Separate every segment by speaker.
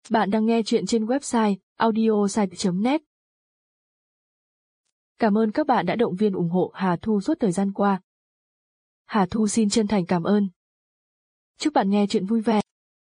Speaker 1: Bạn đang nghe chuyện trên website audiosite.net. Cảm ơn các bạn đã động viên ủng hộ Hà Thu suốt thời gian qua. Hà Thu xin chân thành cảm ơn. Chúc bạn nghe chuyện vui vẻ.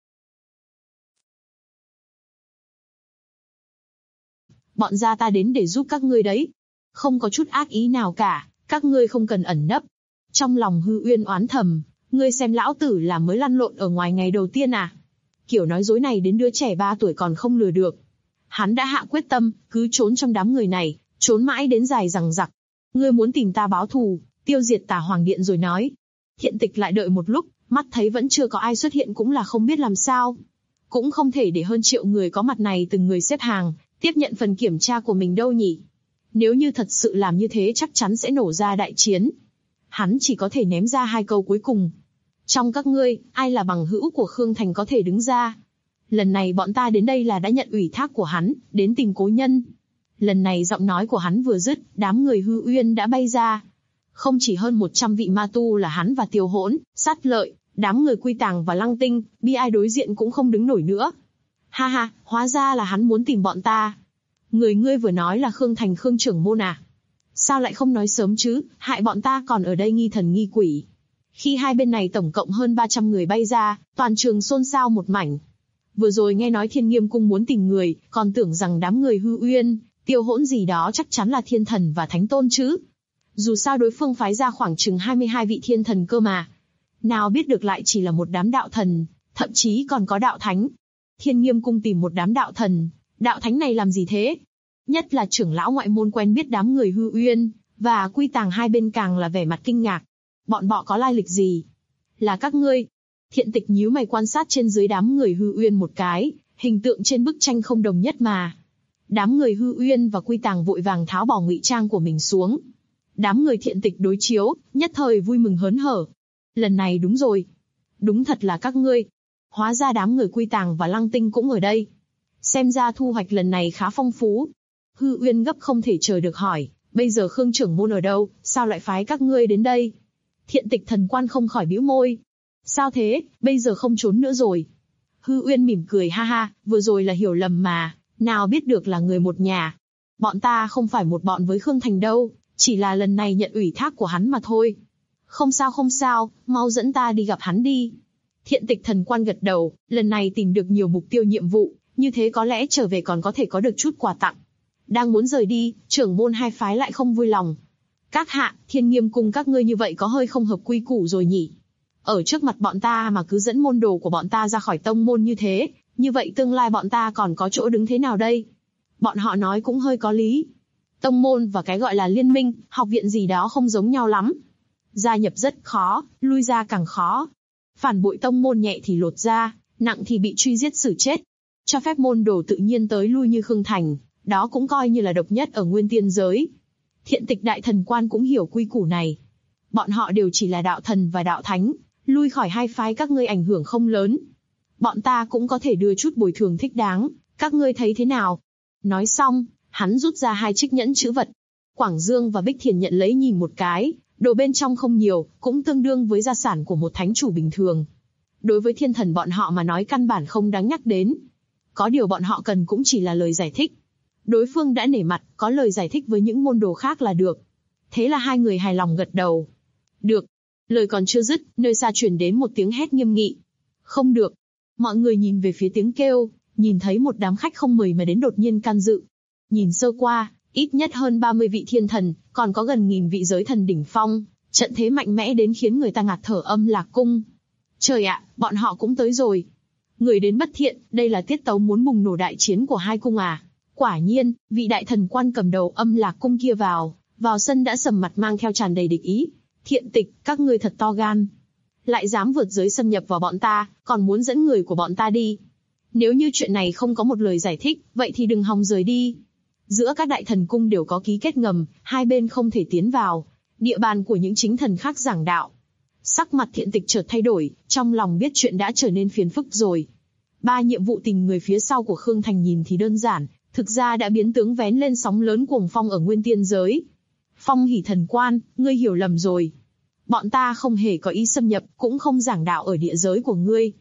Speaker 2: Bọn gia ta đến để giúp các ngươi đấy. Không có chút ác ý nào cả, các ngươi không cần ẩn nấp. Trong lòng Hư Uyên oán thầm, ngươi xem lão tử là mới lăn lộn ở ngoài ngày đầu tiên à? Kiểu nói dối này đến đứa trẻ 3 tuổi còn không lừa được. Hắn đã hạ quyết tâm, cứ trốn trong đám người này, trốn mãi đến dài dằng dặc. Ngươi muốn tìm ta báo thù, tiêu diệt Tà Hoàng Điện rồi nói. Thiện Tịch lại đợi một lúc, mắt thấy vẫn chưa có ai xuất hiện cũng là không biết làm sao. Cũng không thể để hơn 1 triệu người có mặt này từng người xếp hàng, tiếp nhận phần kiểm tra của mình đâu nhỉ. Nếu như thật sự làm như thế chắc chắn sẽ nổ ra đại chiến. Hắn chỉ có thể ném ra 2 câu cuối cùng. Trong các ngươi, ai là bằng hữu của Khương Thành có thể đứng ra? Lần này bọn ta đến đây là đã nhận ủy thác của hắn, đến tìm cố nhân. Lần này giọng nói của hắn vừa dứt, đám người Hư Uyên đã bay ra. Không chỉ hơn 100 vị ma tu là hắn và Tiêu Hỗn, Sát Lợi, đám người Quy Tàng và Lăng Tinh, bi ai đối diện cũng không đứng nổi nữa. Ha ha, hóa ra là hắn muốn tìm bọn ta. Người ngươi vừa nói là Khương Thành Khương trưởng môn à? Sao lại không nói sớm chứ, hại bọn ta còn ở đây nghi thần nghi quỷ. Khi hai bên này tổng cộng hơn 300 người bay ra, toàn trường xôn xao một mảnh. Vừa rồi nghe nói Thiên Nghiêm Cung muốn tìm người, còn tưởng rằng đám người Hư Uyên, Tiêu Hỗn gì đó chắc chắn là thiên thần và thánh tôn chứ. Dù sao đối phương phái ra khoảng chừng 22 vị thiên thần cơ mà. Nào biết được lại chỉ là một đám đạo thần, thậm chí còn có đạo thánh. Thiên Nghiêm Cung tìm một đám đạo thần, đạo thánh này làm gì thế? Nhất là trưởng lão ngoại môn quen biết đám người Hư Uyên, và Quy Tàng hai bên càng là vẻ mặt kinh ngạc. Bọn bọ có lai lịch gì? Là các ngươi. Thiện Tịch nhíu mày quan sát trên dưới đám người Hư Uyên một cái, hình tượng trên bức tranh không đồng nhất mà. Đám người Hư Uyên và Quy Tàng vội vàng tháo bỏ ngụy trang của mình xuống. Đám người Thiện Tịch đối chiếu, nhất thời vui mừng hớn hở. Lần này đúng rồi. Đúng thật là các ngươi. Hóa ra đám người Quy Tàng và Lăng Tinh cũng ở đây. Xem ra thu hoạch lần này khá phong phú. Hư Uyên gấp không thể chờ được hỏi, bây giờ Khương trưởng môn ở đâu, sao lại phái các ngươi đến đây? Thiện Tịch thần quan không khỏi bĩu môi. Sao thế, bây giờ không trốn nữa rồi? Hư Uyên mỉm cười ha ha, vừa rồi là hiểu lầm mà, nào biết được là người một nhà. Bọn ta không phải một bọn với Khương Thành đâu, chỉ là lần này nhận ủy thác của hắn mà thôi. Không sao, mau dẫn ta đi gặp hắn đi. Thiện Tịch thần quan gật đầu, lần này tìm được nhiều mục tiêu nhiệm vụ, như thế có lẽ trở về còn có thể có được chút quà tặng. Đang muốn rời đi, trưởng môn hai phái lại không vui lòng. Các hạ, Thiên Nghiêm Cung các ngươi như vậy có hơi không hợp quy củ rồi nhỉ? Ở trước mặt bọn ta mà cứ dẫn môn đồ của bọn ta ra khỏi tông môn như thế, như vậy tương lai bọn ta còn có chỗ đứng thế nào đây? Bọn họ nói cũng hơi có lý. Tông môn và cái gọi là liên minh, học viện gì đó không giống nhau lắm. Gia nhập rất khó, lui ra càng khó. Phản bội tông môn nhẹ thì lột ra, nặng thì bị truy giết xử chết. Cho phép môn đồ tự nhiên tới lui như Khương Thành, đó cũng coi như là độc nhất ở Nguyên Tiên giới. Thiện Tịch đại thần quan cũng hiểu quy củ này. Bọn họ đều chỉ là đạo thần và đạo thánh, lui khỏi hai phái các ngươi ảnh hưởng không lớn. Bọn ta cũng có thể đưa chút bồi thường thích đáng, các ngươi thấy thế nào? Nói xong, hắn rút ra 2 chiếc nhẫn chữ vật. Quảng Dương và Bích Thiền nhận lấy nhìn một cái, đồ bên trong không nhiều, cũng tương đương với gia sản của một thánh chủ bình thường. Đối với thiên thần bọn họ mà nói căn bản không đáng nhắc đến. Có điều bọn họ cần cũng chỉ là lời giải thích. Đối phương đã nể mặt, có lời giải thích với những môn đồ khác là được. Thế là hai người hài lòng gật đầu. Được. Lời còn chưa dứt, nơi xa truyền đến một tiếng hét nghiêm nghị. Không được. Mọi người nhìn về phía tiếng kêu, nhìn thấy một đám khách không mời mà đến đột nhiên can dự. Nhìn sơ qua, ít nhất hơn 30 vị thiên thần, còn có gần 1000 vị giới thần đỉnh phong, trận thế mạnh mẽ đến khiến người ta ngạt thở Âm Lạc Cung. Trời ạ, bọn họ cũng tới rồi. Người đến bất thiện, đây là tiết tấu muốn bùng nổ đại chiến của hai cung à? Quả nhiên, vị đại thần quan cầm đầu Âm Lạc Cung kia vào sân đã sầm mặt mang theo tràn đầy địch ý. Thiện Tịch, các ngươi thật to gan. Lại dám vượt giới xâm nhập vào bọn ta, còn muốn dẫn người của bọn ta đi. Nếu như chuyện này không có một lời giải thích, vậy thì đừng hòng rời đi. Giữa các đại thần cung đều có ký kết ngầm, hai bên không thể tiến vào. Địa bàn của những chính thần khác giảng đạo. Sắc mặt Thiện Tịch chợt thay đổi, trong lòng biết chuyện đã trở nên phiền phức rồi. 3 nhiệm vụ tìm người phía sau của Khương Thành nhìn thì đơn giản, thực ra đã biến tướng vén lên sóng lớn cuồng phong ở Nguyên Tiên giới. Phong Hỉ thần quan, ngươi hiểu lầm rồi. Bọn ta không hề có ý xâm nhập, cũng không giảng đạo ở địa giới của ngươi.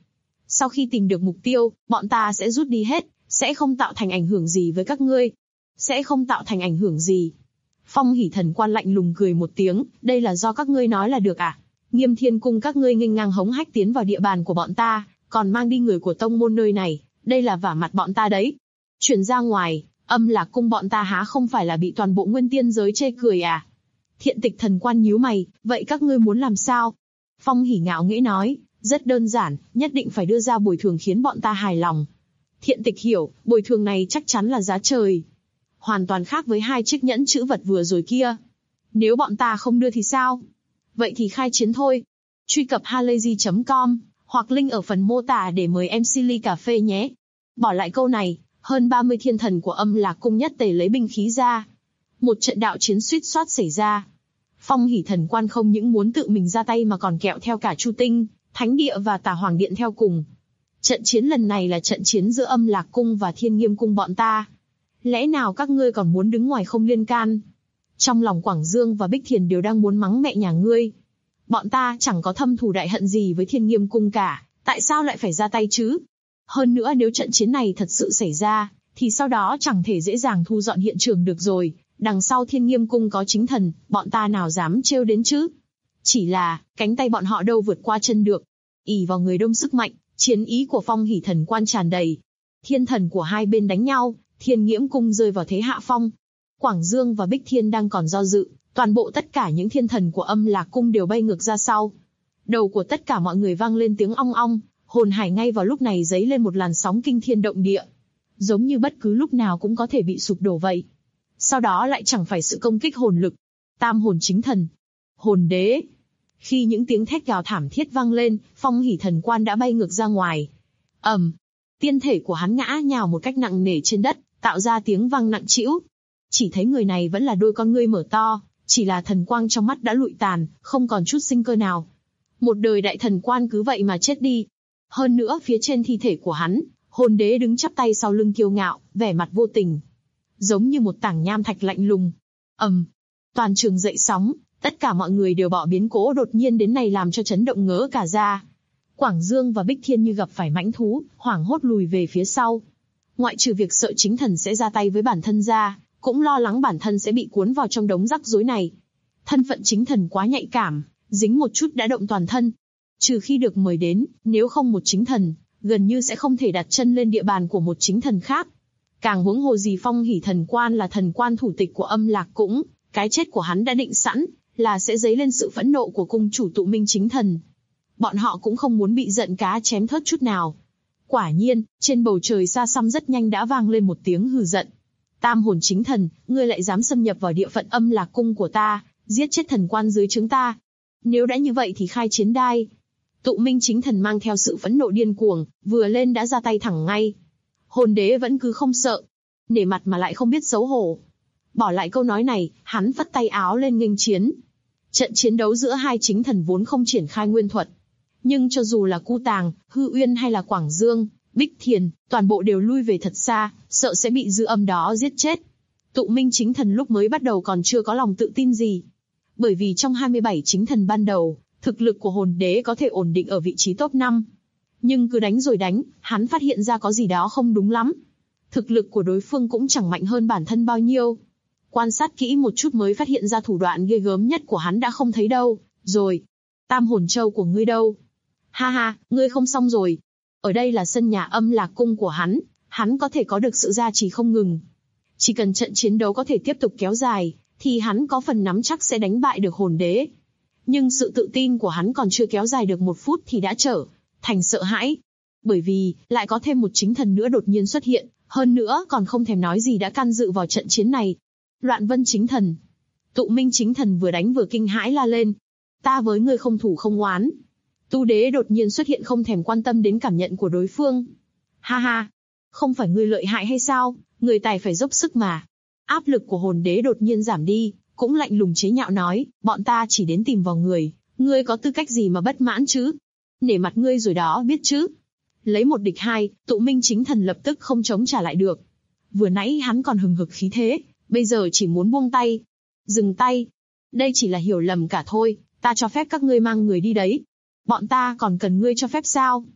Speaker 2: Sau khi tìm được mục tiêu, bọn ta sẽ rút đi hết, sẽ không tạo thành ảnh hưởng gì với các ngươi. Sẽ không tạo thành ảnh hưởng gì. Phong Hỷ Thần Quan lạnh lùng cười một tiếng, đây là do các ngươi nói là được à? Nghiêm Thiên Cung các ngươi nghênh ngang hống hách tiến vào địa bàn của bọn ta, còn mang đi người của tông môn nơi này, đây là vả mặt bọn ta đấy. Chuyển ra ngoài, Âm Lạc Cung bọn ta há không phải là bị toàn bộ nguyên tiên giới chê cười à? Thiện Tịch Thần Quan nhíu mày, vậy các ngươi muốn làm sao? Phong Hỷ ngạo nghễ nói, rất đơn giản, nhất định phải đưa ra bồi thường khiến bọn ta hài lòng. Thiện Tịch hiểu, bồi thường này chắc chắn là giá trời. Hoàn toàn khác với 2 chiếc nhẫn chữ vật vừa rồi kia. Nếu bọn ta không đưa thì sao? Vậy thì khai chiến thôi. Truy cập halayzi.com, hoặc link ở phần mô tả để mời MC ly cà phê nhé. Bỏ lại câu này, hơn 30 thiên thần của Âm Lạc Cung nhất tề lấy binh khí ra. Một trận đạo chiến suýt soát xảy ra. Phong Hỷ Thần Quan không những muốn tự mình ra tay mà còn kẹo theo cả Chu Tinh, Thánh Địa và Tà Hoàng Điện theo cùng. Trận chiến lần này là trận chiến giữa Âm Lạc Cung và Thiên Nghiêm Cung bọn ta. Lẽ nào các ngươi còn muốn đứng ngoài không liên can? Trong lòng Quảng Dương và Bích Thiền đều đang muốn mắng mẹ nhà ngươi. Bọn ta chẳng có thâm thù đại hận gì với Thiên Nghiêm Cung cả, tại sao lại phải ra tay chứ? Hơn nữa nếu trận chiến này thật sự xảy ra, thì sau đó chẳng thể dễ dàng thu dọn hiện trường được rồi. Đằng sau Thiên Nghiêm Cung có chính thần, bọn ta nào dám trêu đến chứ? Chỉ là, cánh tay bọn họ đâu vượt qua chân được. Ỷ vào người đông sức mạnh, chiến ý của Phong Hỷ Thần Quan tràn đầy. Thiên thần của hai bên đánh nhau, Thiên Nghiễm Cung rơi vào thế hạ phong. Quảng Dương và Bích Thiên đang còn do dự, toàn bộ tất cả những thiên thần của Âm Lạc Cung đều bay ngược ra sau. Đầu của tất cả mọi người vang lên tiếng ong ong, hồn hải ngay vào lúc này dấy lên một làn sóng kinh thiên động địa. Giống như bất cứ lúc nào cũng có thể bị sụp đổ vậy. Sau đó lại chẳng phải sự công kích hồn lực. Tam hồn chính thần. Hồn đế. Khi những tiếng thét gào thảm thiết vang lên, Phong Hỷ Thần Quan đã bay ngược ra ngoài. Tiên thể của hắn ngã nhào một cách nặng nề trên đất, tạo ra tiếng vang nặng trĩu. Chỉ thấy người này vẫn là đôi con ngươi mở to, chỉ là thần quang trong mắt đã lụi tàn, không còn chút sinh cơ nào. Một đời đại thần quan cứ vậy mà chết đi. Hơn nữa phía trên thi thể của hắn, hồn đế đứng chắp tay sau lưng kiêu ngạo, vẻ mặt vô tình. Giống như một tảng nham thạch lạnh lùng. Toàn trường dậy sóng, tất cả mọi người đều bỏ biến cố đột nhiên đến này làm cho chấn động ngớ cả ra. Quảng Dương và Bích Thiên như gặp phải mãnh thú, hoảng hốt lùi về phía sau. Ngoại trừ việc sợ chính thần sẽ ra tay với bản thân ra, cũng lo lắng bản thân sẽ bị cuốn vào trong đống rắc rối này. Thân phận chính thần quá nhạy cảm, dính một chút đã động toàn thân. Trừ khi được mời đến, nếu không một chính thần, gần như sẽ không thể đặt chân lên địa bàn của một chính thần khác. Càng huống hồ gì Phong Hỷ Thần Quan là thần quan thủ tịch của Âm Lạc Cung, cái chết của hắn đã định sẵn, là sẽ dấy lên sự phẫn nộ của cung chủ Tụ Minh chính thần. Bọn họ cũng không muốn bị giận cá chém thớt chút nào. Quả nhiên, trên bầu trời xa xăm rất nhanh đã vang lên một tiếng hừ giận. Tam hồn chính thần, ngươi lại dám xâm nhập vào địa phận Âm Lạc Cung của ta, giết chết thần quan dưới trướng ta. Nếu đã như vậy thì khai chiến đai. Tụ Minh chính thần mang theo sự phẫn nộ điên cuồng, vừa lên đã ra tay thẳng ngay. Hồn đế vẫn cứ không sợ, nể mặt mà lại không biết xấu hổ. Bỏ lại câu nói này, hắn phất tay áo lên nghênh chiến. Trận chiến đấu giữa hai chính thần vốn không triển khai nguyên thuật. Nhưng cho dù là Cu Tàng, Hư Uyên hay là Quảng Dương, Bích Thiền, toàn bộ đều lui về thật xa, sợ sẽ bị dư âm đó giết chết. Tụ Minh chính thần lúc mới bắt đầu còn chưa có lòng tự tin gì. Bởi vì trong 27 chính thần ban đầu, thực lực của hồn đế có thể ổn định ở vị trí top 5. Nhưng cứ đánh rồi đánh, hắn phát hiện ra có gì đó không đúng lắm. Thực lực của đối phương cũng chẳng mạnh hơn bản thân bao nhiêu. Quan sát kỹ một chút mới phát hiện ra thủ đoạn ghê gớm nhất của hắn đã không thấy đâu, rồi. Tam hồn châu của ngươi đâu? Ha ha, ngươi không xong rồi. Ở đây là sân nhà Âm Lạc Cung của hắn có thể có được sự gia trì không ngừng. Chỉ cần trận chiến đấu có thể tiếp tục kéo dài, thì hắn có phần nắm chắc sẽ đánh bại được hồn đế. Nhưng sự tự tin của hắn còn chưa kéo dài được 1 phút thì đã trở thành sợ hãi. Bởi vì, lại có thêm một chính thần nữa đột nhiên xuất hiện, hơn nữa còn không thèm nói gì đã can dự vào trận chiến này. Loạn Vân chính thần. Tụ Minh chính thần vừa đánh vừa kinh hãi la lên. Ta với ngươi không thủ không oán. Tu đế đột nhiên xuất hiện không thèm quan tâm đến cảm nhận của đối phương. Ha ha, không phải ngươi lợi hại hay sao, người tài phải dốc sức mà. Áp lực của hồn đế đột nhiên giảm đi, cũng lạnh lùng chế nhạo nói, bọn ta chỉ đến tìm vào người, ngươi có tư cách gì mà bất mãn chứ? Nể mặt ngươi rồi đó biết chứ. Lấy 1 địch 2, Tụ Minh chính thần lập tức không chống trả lại được. Vừa nãy hắn còn hừng hực khí thế, bây giờ chỉ muốn buông tay. Dừng tay. Đây chỉ là hiểu lầm cả thôi, ta cho phép các ngươi mang người đi đấy. Bọn ta còn cần ngươi cho phép sao?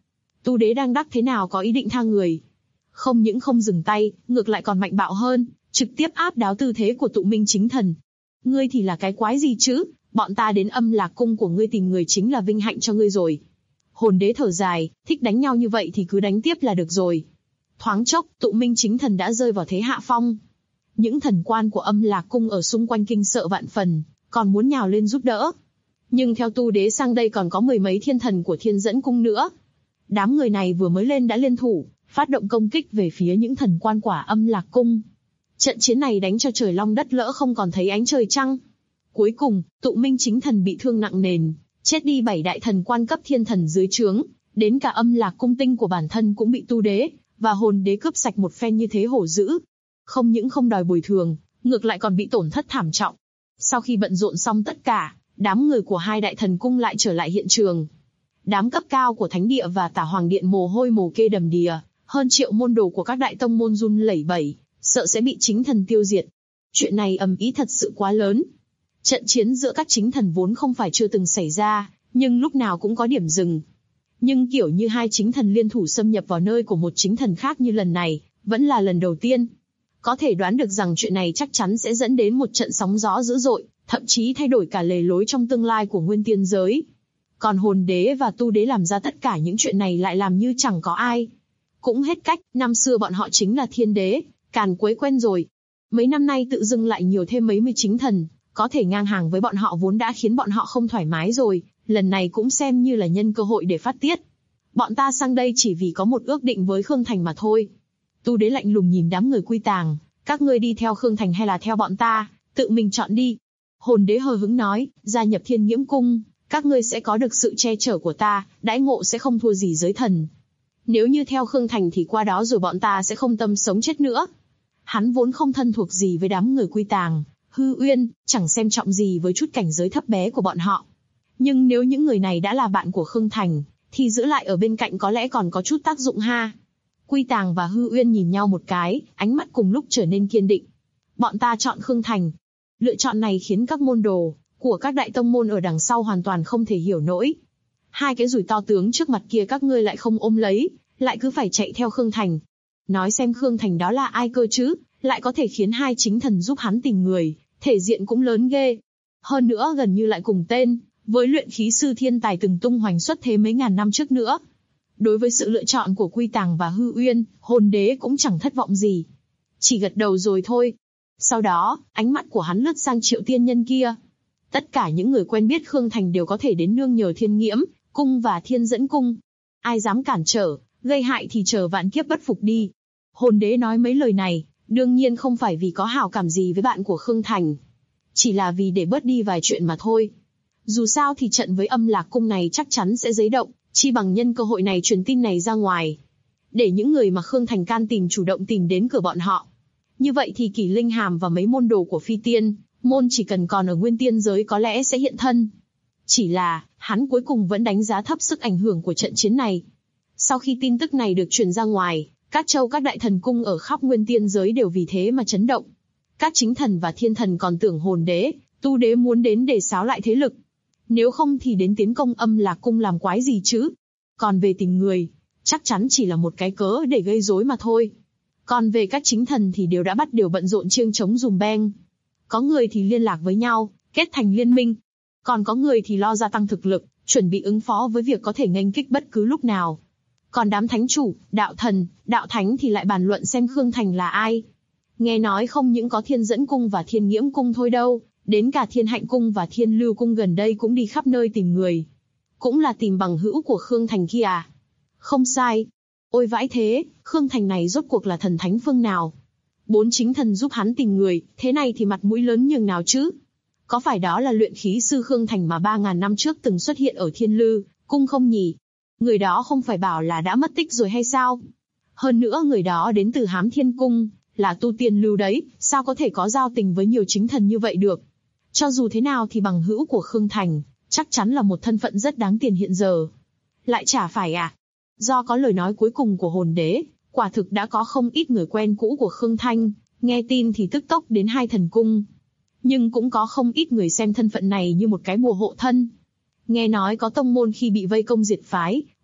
Speaker 2: Tu Đế đang đắc thế nào có ý định tha người. Không những không dừng tay, ngược lại còn mạnh bạo hơn, trực tiếp áp đảo tư thế của Tụ Minh Chính Thần. Ngươi thì là cái quái gì chứ, bọn ta đến Âm Lạc Cung của ngươi tìm người chính là vinh hạnh cho ngươi rồi. Hồn Đế thở dài, thích đánh nhau như vậy thì cứ đánh tiếp là được rồi. Thoáng chốc, Tụ Minh Chính Thần đã rơi vào thế hạ phong. Những thần quan của Âm Lạc Cung ở xung quanh kinh sợ vạn phần, còn muốn nhào lên giúp đỡ. Nhưng theo Tu Đế sang đây còn có mười mấy thiên thần của Thiên Dẫn Cung nữa. Đám người này vừa mới lên đã liên thủ, phát động công kích về phía những thần quan quả Âm Lạc Cung. Trận chiến này đánh cho trời long đất lỡ không còn thấy ánh trời trăng. Cuối cùng, Tụ Minh Chính Thần bị thương nặng nề, chết đi 7 đại thần quan cấp thiên thần dưới trướng, đến cả Âm Lạc Cung tinh của bản thân cũng bị Tu Đế và Hồn Đế cướp sạch một phen như thế hổ dữ. Không những không đòi bồi thường, ngược lại còn bị tổn thất thảm trọng. Sau khi bận rộn xong tất cả, đám người của hai đại thần cung lại trở lại hiện trường. Đám cấp cao của Thánh Địa và Tả Hoàng Điện mồ hôi mồ kê đầm đìa, hơn triệu môn đồ của các đại tông môn run lẩy bẩy, sợ sẽ bị chính thần tiêu diệt. Chuyện này ầm ĩ thật sự quá lớn. Trận chiến giữa các chính thần vốn không phải chưa từng xảy ra, nhưng lúc nào cũng có điểm dừng. Nhưng kiểu như hai chính thần liên thủ xâm nhập vào nơi của một chính thần khác như lần này, vẫn là lần đầu tiên. Có thể đoán được rằng chuyện này chắc chắn sẽ dẫn đến một trận sóng gió dữ dội, thậm chí thay đổi cả lề lối trong tương lai của nguyên tiên giới. Còn Hồn Đế và Tu Đế làm ra tất cả những chuyện này lại làm như chẳng có ai. Cũng hết cách, năm xưa bọn họ chính là thiên đế, càn quấy quen rồi. Mấy năm nay tự dưng lại nhiều thêm mấy mươi chính thần, có thể ngang hàng với bọn họ vốn đã khiến bọn họ không thoải mái rồi, lần này cũng xem như là nhân cơ hội để phát tiết. Bọn ta sang đây chỉ vì có một ước định với Khương Thành mà thôi. Tu Đế lạnh lùng nhìn đám người Quy Tàng, các ngươi đi theo Khương Thành hay là theo bọn ta, tự mình chọn đi. Hồn Đế hờ hững nói, gia nhập Thiên Nghiễm Cung, các ngươi sẽ có được sự che chở của ta, đãi ngộ sẽ không thua gì giới thần. Nếu như theo Khương Thành thì qua đó rồi bọn ta sẽ không tâm sống chết nữa. Hắn vốn không thân thuộc gì với đám người Quy Tàng, Hư Uyên, chẳng xem trọng gì với chút cảnh giới thấp bé của bọn họ. Nhưng nếu những người này đã là bạn của Khương Thành, thì giữ lại ở bên cạnh có lẽ còn có chút tác dụng ha. Quy Tàng và Hư Uyên nhìn nhau một cái, ánh mắt cùng lúc trở nên kiên định. Bọn ta chọn Khương Thành. Lựa chọn này khiến các môn đồ của các đại tông môn ở đằng sau hoàn toàn không thể hiểu nổi. Hai cái rủi to tướng trước mặt kia các ngươi lại không ôm lấy, lại cứ phải chạy theo Khương Thành. Nói xem Khương Thành đó là ai cơ chứ, lại có thể khiến hai chính thần giúp hắn tìm người, thể diện cũng lớn ghê. Hơn nữa gần như lại cùng tên, với luyện khí sư thiên tài từng tung hoành xuất thế mấy ngàn năm trước nữa. Đối với sự lựa chọn của Quy Tàng và Hư Uyên, Hồn Đế cũng chẳng thất vọng gì. Chỉ gật đầu rồi thôi. Sau đó, ánh mắt của hắn lướt sang Triệu Tiên Nhân kia. Tất cả những người quen biết Khương Thành đều có thể đến nương nhờ Thiên Nghiễm Cung và Thiên Dẫn Cung. Ai dám cản trở, gây hại thì chờ vạn kiếp bất phục đi. Hồn Đế nói mấy lời này, đương nhiên không phải vì có hảo cảm gì với bạn của Khương Thành. Chỉ là vì để bớt đi vài chuyện mà thôi. Dù sao thì trận với Âm Lạc Cung này chắc chắn sẽ dấy động, chi bằng nhân cơ hội này truyền tin này ra ngoài. Để những người mà Khương Thành can tìm chủ động tìm đến cửa bọn họ. Như vậy thì Kỷ Linh Hàm và mấy môn đồ của Phi Tiên môn chỉ cần còn ở nguyên tiên giới có lẽ sẽ hiện thân. Chỉ là, hắn cuối cùng vẫn đánh giá thấp sức ảnh hưởng của trận chiến này. Sau khi tin tức này được truyền ra ngoài, các châu các đại thần cung ở khắp nguyên tiên giới đều vì thế mà chấn động. Các chính thần và thiên thần còn tưởng Hồn Đế, Tu Đế muốn đến để xáo lại thế lực. Nếu không thì đến tiến công Âm Lạc Cung làm quái gì chứ. Còn về tìm người, chắc chắn chỉ là một cái cớ để gây rối mà thôi. Còn về các chính thần thì đều đã bắt đầu bận rộn chiêng trống dùm beng. Có người thì liên lạc với nhau, kết thành liên minh. Còn có người thì lo gia tăng thực lực, chuẩn bị ứng phó với việc có thể nghênh kích bất cứ lúc nào. Còn đám thánh chủ, đạo thần, đạo thánh thì lại bàn luận xem Khương Thành là ai. Nghe nói không những có Thiên Dẫn Cung và Thiên Nghiễm Cung thôi đâu, đến cả Thiên Hạnh Cung và Thiên Lưu Cung gần đây cũng đi khắp nơi tìm người. Cũng là tìm bằng hữu của Khương Thành kia à? Không sai. Ôi vãi thế, Khương Thành này rốt cuộc là thần thánh phương nào? 4 chính thần giúp hắn tìm người, thế này thì mặt mũi lớn nhường nào chứ? Có phải đó là luyện khí sư Khương Thành mà 3.000 năm trước từng xuất hiện ở Thiên Lư Cung không nhỉ? Người đó không phải bảo là đã mất tích rồi hay sao? Hơn nữa người đó đến từ Hám Thiên Cung, là tu tiên lưu đấy, sao có thể có giao tình với nhiều chính thần như vậy được? Cho dù thế nào thì bằng hữu của Khương Thành, chắc chắn là một thân phận rất đáng tiền hiện giờ. Lại chả phải à? Do có lời nói cuối cùng của Hồn Đế, quả thực đã có không ít người quen cũ của Khương Thanh, nghe tin thì tức tốc đến hai thần cung. Nhưng cũng có không ít người xem thân phận này như một cái bùa hộ thân. Nghe nói có tông môn khi bị vây công diệt phái,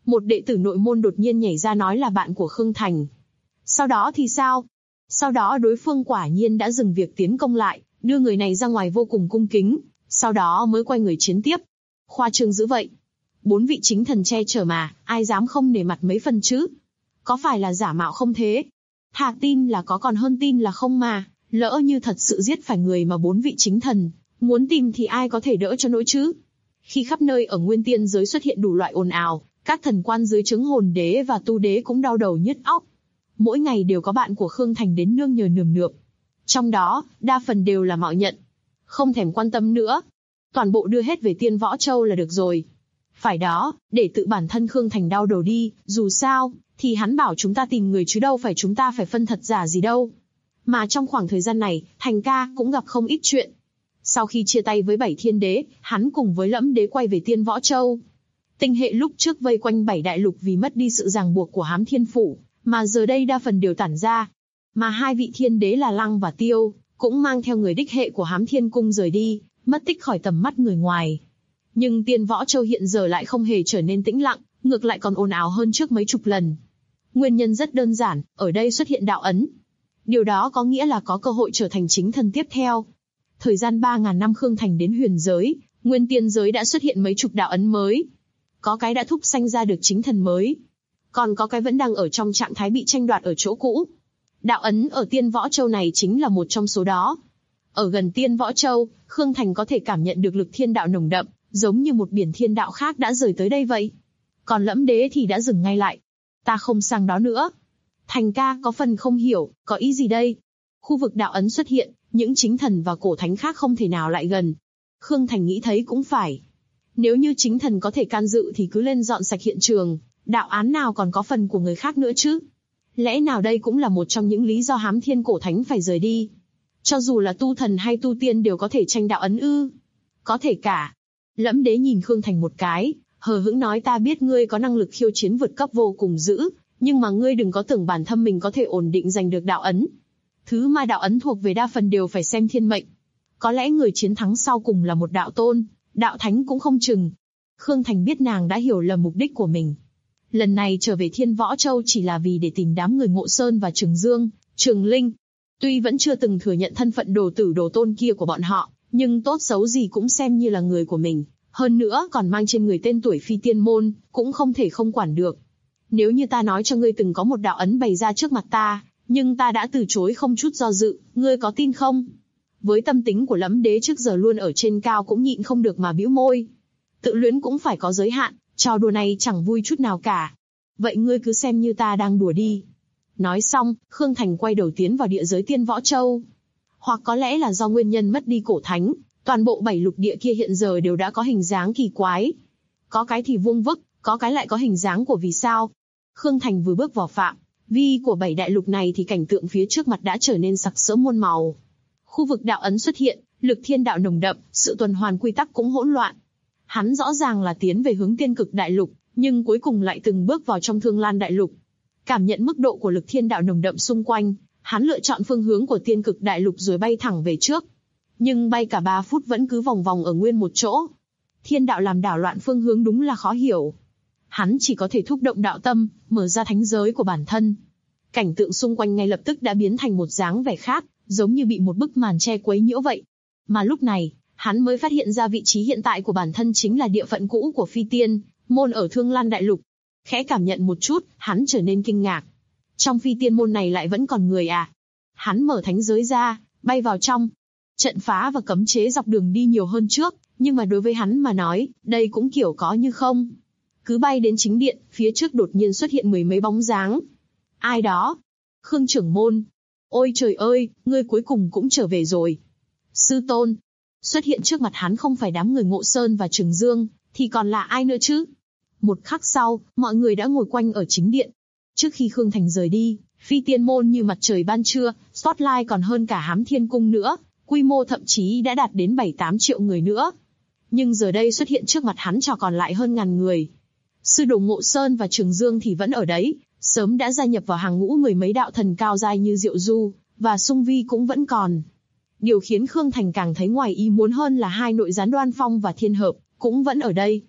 Speaker 2: một đệ tử nội môn đột nhiên nhảy ra nói là bạn của Khương Thành. Sau đó thì sao? Sau đó đối phương quả nhiên đã dừng việc tiến công lại, đưa người này ra ngoài vô cùng cung kính, sau đó mới quay người chiến tiếp. Khoa trương dữ vậy. 4 vị chính thần che chở mà, ai dám không nể mặt mấy phần chứ? Có phải là giả mạo không thế? Thà tin là có còn hơn tin là không mà, lỡ như thật sự giết phải người mà 4 vị chính thần, muốn tìm thì ai có thể đỡ cho nỗi chứ? Khi khắp nơi ở Nguyên Tiên giới xuất hiện đủ loại ồn ào, các thần quan dưới trướng hồn đế và tu đế cũng đau đầu nhức óc. Mỗi ngày đều có bạn của Khương Thành đến nương nhờ nườm nượp. Trong đó, đa phần đều là mạo nhận. Không thèm quan tâm nữa. Toàn bộ đưa hết về Tiên Võ Châu là được rồi. Phải đó, để tự bản thân Khương Thành đau đầu đi, dù sao, thì hắn bảo chúng ta tìm người chứ đâu phải chúng ta phải phân thật giả gì đâu. Mà trong khoảng thời gian này, Thành ca cũng gặp không ít chuyện. Sau khi chia tay với 7 thiên đế, hắn cùng với Lẫm đế quay về Tiên Võ Châu. Tinh hệ lúc trước vây quanh 7 đại lục vì mất đi sự ràng buộc của Hám Thiên Phủ, mà giờ đây đa phần đều tản ra. Mà 2 vị thiên đế là Lăng và Tiêu, cũng mang theo người đích hệ của Hám Thiên Cung rời đi, mất tích khỏi tầm mắt người ngoài. Nhưng Tiên Võ Châu hiện giờ lại không hề trở nên tĩnh lặng, ngược lại còn ồn ào hơn trước mấy chục lần. Nguyên nhân rất đơn giản, ở đây xuất hiện đạo ấn. Điều đó có nghĩa là có cơ hội trở thành chính thần tiếp theo. Thời gian 3.000 năm Khương Thành đến huyền giới, Nguyên Tiên giới đã xuất hiện mấy chục đạo ấn mới. Có cái đã thúc sanh ra được chính thần mới. Còn có cái vẫn đang ở trong trạng thái bị tranh đoạt ở chỗ cũ. Đạo ấn ở Tiên Võ Châu này chính là một trong số đó. Ở gần Tiên Võ Châu, Khương Thành có thể cảm nhận được lực thiên đạo nồng đậm, giống như một biển thiên đạo khác đã rời tới đây vậy. Còn Lẫm đế thì đã dừng ngay lại. Ta không sang đó nữa. Thành ca có phần không hiểu, có ý gì đây? Khu vực đạo ấn xuất hiện, những chính thần và cổ thánh khác không thể nào lại gần. Khương Thành nghĩ thấy cũng phải. Nếu như chính thần có thể can dự thì cứ lên dọn sạch hiện trường, đạo án nào còn có phần của người khác nữa chứ? Lẽ nào đây cũng là một trong những lý do Hám Thiên cổ thánh phải rời đi? Cho dù là tu thần hay tu tiên đều có thể tranh đạo ấn ư? Có thể cả. Lẫm đế nhìn Khương Thành một cái, hờ hững nói ta biết ngươi có năng lực khiêu chiến vượt cấp vô cùng dữ, nhưng mà ngươi đừng có tưởng bản thân mình có thể ổn định giành được đạo ấn. Thứ mà đạo ấn thuộc về đa phần đều phải xem thiên mệnh. Có lẽ người chiến thắng sau cùng là một đạo tôn, đạo thánh cũng không chừng. Khương Thành biết nàng đã hiểu lầm mục đích của mình. Lần này trở về Thiên Võ Châu chỉ là vì để tìm đám người Ngộ Sơn và Trường Dương, Trường Linh. Tuy vẫn chưa từng thừa nhận thân phận đồ tử đồ tôn kia của bọn họ, nhưng tốt xấu gì cũng xem như là người của mình. Hơn nữa còn mang trên người tên tuổi phi tiên môn, cũng không thể không quản được. Nếu như ta nói cho ngươi từng có một đạo ấn bày ra trước mặt ta, nhưng ta đã từ chối không chút do dự, ngươi có tin không? Với tâm tính của Lẫm đế trước giờ luôn ở trên cao cũng nhịn không được mà bĩu môi. Tự luyến cũng phải có giới hạn, trò đùa này chẳng vui chút nào cả. Vậy ngươi cứ xem như ta đang đùa đi. Nói xong, Khương Thành quay đầu tiến vào địa giới Tiên Võ Châu. Hoặc có lẽ là do nguyên nhân mất đi cổ thánh, toàn bộ 7 lục địa kia hiện giờ đều đã có hình dáng kỳ quái. Có cái thì vuông vức, có cái lại có hình dáng của vì sao. Khương Thành vừa bước vào phạm vi của 7 đại lục này thì cảnh tượng phía trước mặt đã trở nên sặc sỡ muôn màu. Khu vực đạo ấn xuất hiện, lực thiên đạo nồng đậm, sự tuần hoàn quy tắc cũng hỗn loạn. Hắn rõ ràng là tiến về hướng Tiên Cực đại lục, nhưng cuối cùng lại từng bước vào trong Thương Lan đại lục. Cảm nhận mức độ của lực thiên đạo nồng đậm xung quanh, hắn lựa chọn phương hướng của Tiên Cực đại lục rồi bay thẳng về trước. Nhưng bay cả 3 phút vẫn cứ vòng vòng ở nguyên một chỗ. Thiên đạo làm đảo loạn phương hướng đúng là khó hiểu. Hắn chỉ có thể thúc động đạo tâm, mở ra thánh giới của bản thân. Cảnh tượng xung quanh ngay lập tức đã biến thành một dáng vẻ khác, giống như bị một bức màn che quấy nhiễu vậy. Mà lúc này, hắn mới phát hiện ra vị trí hiện tại của bản thân chính là địa phận cũ của phi tiên môn ở Thương Lan đại lục. Khẽ cảm nhận một chút, hắn trở nên kinh ngạc. Trong phi tiên môn này lại vẫn còn người à? Hắn mở thánh giới ra, bay vào trong. Trận phá và cấm chế dọc đường đi nhiều hơn trước, nhưng mà đối với hắn mà nói, đây cũng kiểu có như không. Cứ bay đến chính điện, phía trước đột nhiên xuất hiện 10 mấy bóng dáng. Ai đó? Khương trưởng môn. Ôi trời ơi, ngươi cuối cùng cũng trở về rồi. Sư tôn. Xuất hiện trước mặt hắn không phải đám người Ngộ Sơn và Trường Dương, thì còn là ai nữa chứ? Một khắc sau, mọi người đã ngồi quanh ở chính điện. Trước khi Khương Thành rời đi, phi tiên môn như mặt trời ban trưa, spotlight còn hơn cả Hám Thiên Cung nữa, quy mô thậm chí đã đạt đến 7-8 triệu người nữa. Nhưng giờ đây xuất hiện trước mặt hắn trò còn lại hơn ngàn người. Sư đồ Ngộ Sơn và Trường Dương thì vẫn ở đấy, sớm đã gia nhập vào hàng ngũ mười mấy đạo thần cao giai như Diệu Du và Sung Vi cũng vẫn còn. Điều khiến Khương Thành càng thấy ngoài ý muốn hơn là 2 nội gián Đoan Phong và Thiên Hợp cũng vẫn ở đây.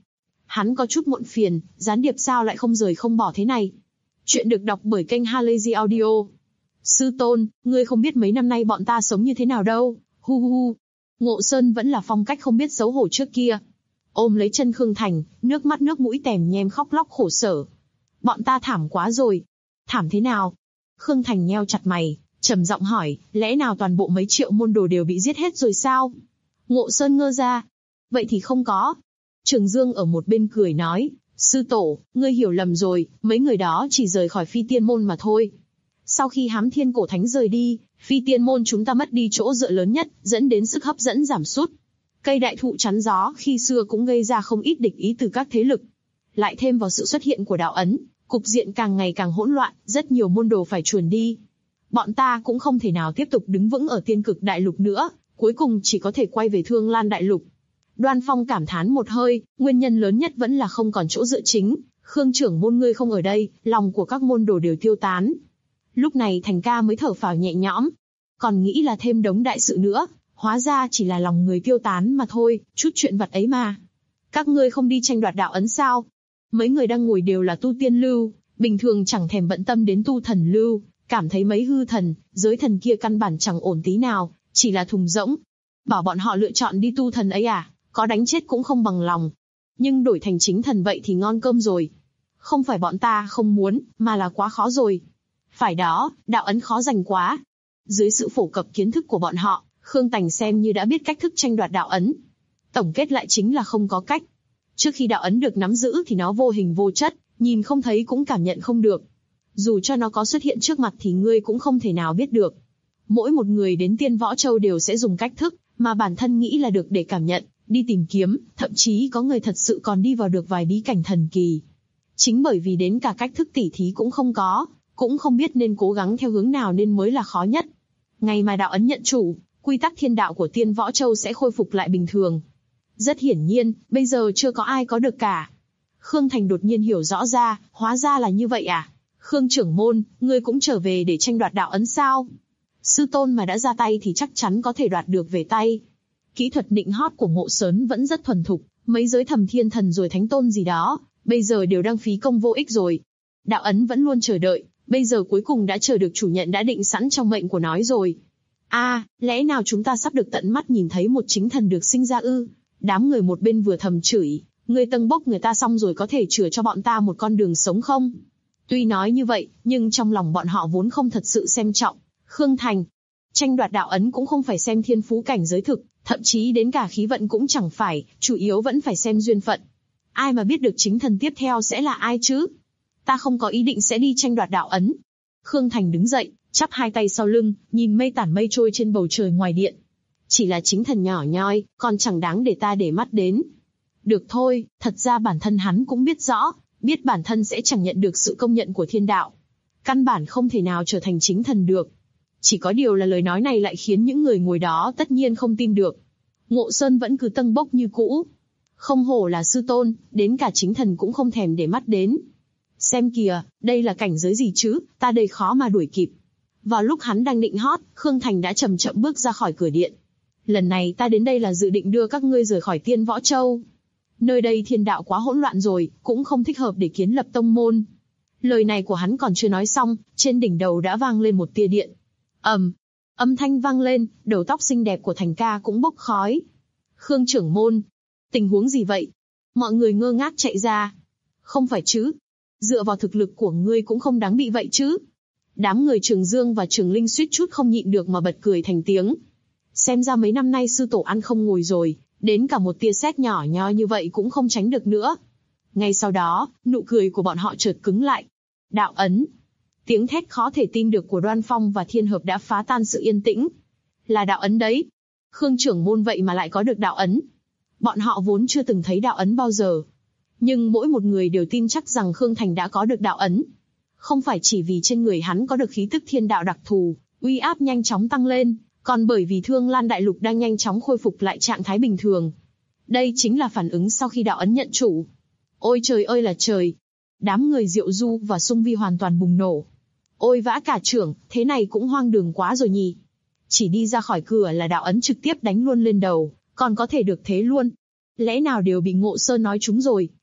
Speaker 2: Hắn có chút muộn phiền, gián điệp sao lại không rời không bỏ thế này. Chuyện được đọc bởi kênh Halazy Audio. Sư tôn, ngươi không biết mấy năm nay bọn ta sống như thế nào đâu, hu hu hu. Ngộ Sơn vẫn là phong cách không biết xấu hổ trước kia. Ôm lấy chân Khương Thành, nước mắt nước mũi tèm nhem khóc lóc khổ sở. Bọn ta thảm quá rồi. Thảm thế nào? Khương Thành nheo chặt mày, trầm giọng hỏi, lẽ nào toàn bộ mấy triệu môn đồ đều bị giết hết rồi sao? Ngộ Sơn ngơ ra. Vậy thì không có. Trường Dương ở một bên cười nói, sư tổ, ngươi hiểu lầm rồi, mấy người đó chỉ rời khỏi Phi Tiên Môn mà thôi. Sau khi Hám Thiên Cổ Thánh rời đi, Phi Tiên Môn chúng ta mất đi chỗ dựa lớn nhất, dẫn đến sức hấp dẫn giảm sút. Cây đại thụ chắn gió khi xưa cũng gây ra không ít địch ý từ các thế lực. Lại thêm vào sự xuất hiện của đạo ấn, cục diện càng ngày càng hỗn loạn, rất nhiều môn đồ phải chuồn đi. Bọn ta cũng không thể nào tiếp tục đứng vững ở Tiên Cực Đại Lục nữa, cuối cùng chỉ có thể quay về Thương Lan Đại Lục. Đoan Phong cảm thán một hơi, nguyên nhân lớn nhất vẫn là không còn chỗ dựa chính. Khương trưởng môn ngươi không ở đây, lòng của các môn đồ đều tiêu tán. Lúc này Thành ca mới thở phào nhẹ nhõm. Còn nghĩ là thêm đống đại sự nữa, hóa ra chỉ là lòng người tiêu tán mà thôi, chút chuyện vặt ấy mà. Các ngươi không đi tranh đoạt đạo ấn sao? Mấy người đang ngồi đều là tu tiên lưu, bình thường chẳng thèm bận tâm đến tu thần lưu, cảm thấy mấy hư thần, giới thần kia căn bản chẳng ổn tí nào, chỉ là thùng rỗng. Bảo bọn họ lựa chọn đi tu thần ấy à, có đánh chết cũng không bằng lòng. Nhưng đổi thành chính thần vậy thì ngon cơm rồi. Không phải bọn ta không muốn, mà là quá khó rồi. Phải đó, đạo ấn khó giành quá. Dưới sự phổ cập kiến thức của bọn họ, Khương Thành xem như đã biết cách thức tranh đoạt đạo ấn. Tổng kết lại chính là không có cách. Trước khi đạo ấn được nắm giữ thì nó vô hình vô chất, nhìn không thấy cũng cảm nhận không được. Dù cho nó có xuất hiện trước mặt thì ngươi cũng không thể nào biết được. Mỗi một người đến Tiên Võ Châu đều sẽ dùng cách thức mà bản thân nghĩ là được để cảm nhận, đi tìm kiếm, thậm chí có người thật sự còn đi vào được vài bí cảnh thần kỳ. Chính bởi vì đến cả cách thức tỉ thí cũng không có, cũng không biết nên cố gắng theo hướng nào nên mới là khó nhất. Ngày mà đạo ấn nhận chủ, quy tắc thiên đạo của Tiên Võ Châu sẽ khôi phục lại bình thường. Rất hiển nhiên, bây giờ chưa có ai có được cả. Khương Thành đột nhiên hiểu rõ ra, hóa ra là như vậy à? Khương trưởng môn, ngươi cũng trở về để tranh đoạt đạo ấn sao? Sư tôn mà đã ra tay thì chắc chắn có thể đoạt được về tay. Kỹ thuật nịnh hót của Ngộ Sơn vẫn rất thuần thục, mấy giới thầm thiên thần rồi thánh tôn gì đó, bây giờ đều đang phí công vô ích rồi. Đạo ấn vẫn luôn chờ đợi, bây giờ cuối cùng đã chờ được chủ nhận đã định sẵn trong mệnh của nó rồi. Lẽ nào chúng ta sắp được tận mắt nhìn thấy một chính thần được sinh ra ư? Đám người một bên vừa thầm chửi, ngươi tâng bốc người ta xong rồi có thể chừa cho bọn ta một con đường sống không? Tuy nói như vậy, nhưng trong lòng bọn họ vốn không thật sự xem trọng Khương Thành. Tranh đoạt đạo ấn cũng không phải xem thiên phú cảnh giới thực, thậm chí đến cả khí vận cũng chẳng phải, chủ yếu vẫn phải xem duyên phận. Ai mà biết được chính thần tiếp theo sẽ là ai chứ? Ta không có ý định sẽ đi tranh đoạt đạo ấn. Khương Thành đứng dậy, chắp hai tay sau lưng, nhìn mây tản mây trôi trên bầu trời ngoài điện. Chỉ là chính thần nhỏ nhoi, còn chẳng đáng để ta để mắt đến. Được thôi, thật ra bản thân hắn cũng biết rõ, biết bản thân sẽ chẳng nhận được sự công nhận của thiên đạo. Căn bản không thể nào trở thành chính thần được. Chỉ có điều là lời nói này lại khiến những người ngồi đó tất nhiên không tin được. Ngộ Sơn vẫn cứ tâng bốc như cũ. Không hổ là sư tôn, đến cả chính thần cũng không thèm để mắt đến. Xem kìa, đây là cảnh giới gì chứ, ta đây khó mà đuổi kịp. Vào lúc hắn đang định hót, Khương Thành đã chậm chậm bước ra khỏi cửa điện. Lần này ta đến đây là dự định đưa các ngươi rời khỏi Tiên Võ Châu. Nơi đây thiên đạo quá hỗn loạn rồi, cũng không thích hợp để kiến lập tông môn. Lời này của hắn còn chưa nói xong, trên đỉnh đầu đã vang lên một tia điện. Âm thanh vang lên, đầu tóc xinh đẹp của Thành ca cũng bốc khói. Khương trưởng môn, tình huống gì vậy? Mọi người ngơ ngác chạy ra. Không phải chứ? Dựa vào thực lực của ngươi cũng không đáng bị vậy chứ? Đám người Trường Dương và Trường Linh suýt chút không nhịn được mà bật cười thành tiếng. Xem ra mấy năm nay sư tổ ăn không ngồi rồi, đến cả một tia sét nhỏ nhoi như vậy cũng không tránh được nữa. Ngay sau đó, nụ cười của bọn họ chợt cứng lại. Đạo ấn. Tiếng thét khó thể tin được của Đoan Phong và Thiên Hợp đã phá tan sự yên tĩnh. Là đạo ấn đấy. Khương trưởng môn vậy mà lại có được đạo ấn. Bọn họ vốn chưa từng thấy đạo ấn bao giờ. Nhưng mỗi một người đều tin chắc rằng Khương Thành đã có được đạo ấn. Không phải chỉ vì trên người hắn có được khí tức thiên đạo đặc thù, uy áp nhanh chóng tăng lên, còn bởi vì Thương Lan Đại Lục đang nhanh chóng khôi phục lại trạng thái bình thường. Đây chính là phản ứng sau khi đạo ấn nhận chủ. Ôi trời ơi là trời! Đám người Diệu Du và Sung Vi hoàn toàn bùng nổ. Ôi vã cả trưởng, thế này cũng hoang đường quá rồi nhỉ. Chỉ đi ra khỏi cửa là đạo ấn trực tiếp đánh luôn lên đầu, còn có thể được thế luôn. Lẽ nào đều bị Ngộ Sơn nói trúng rồi,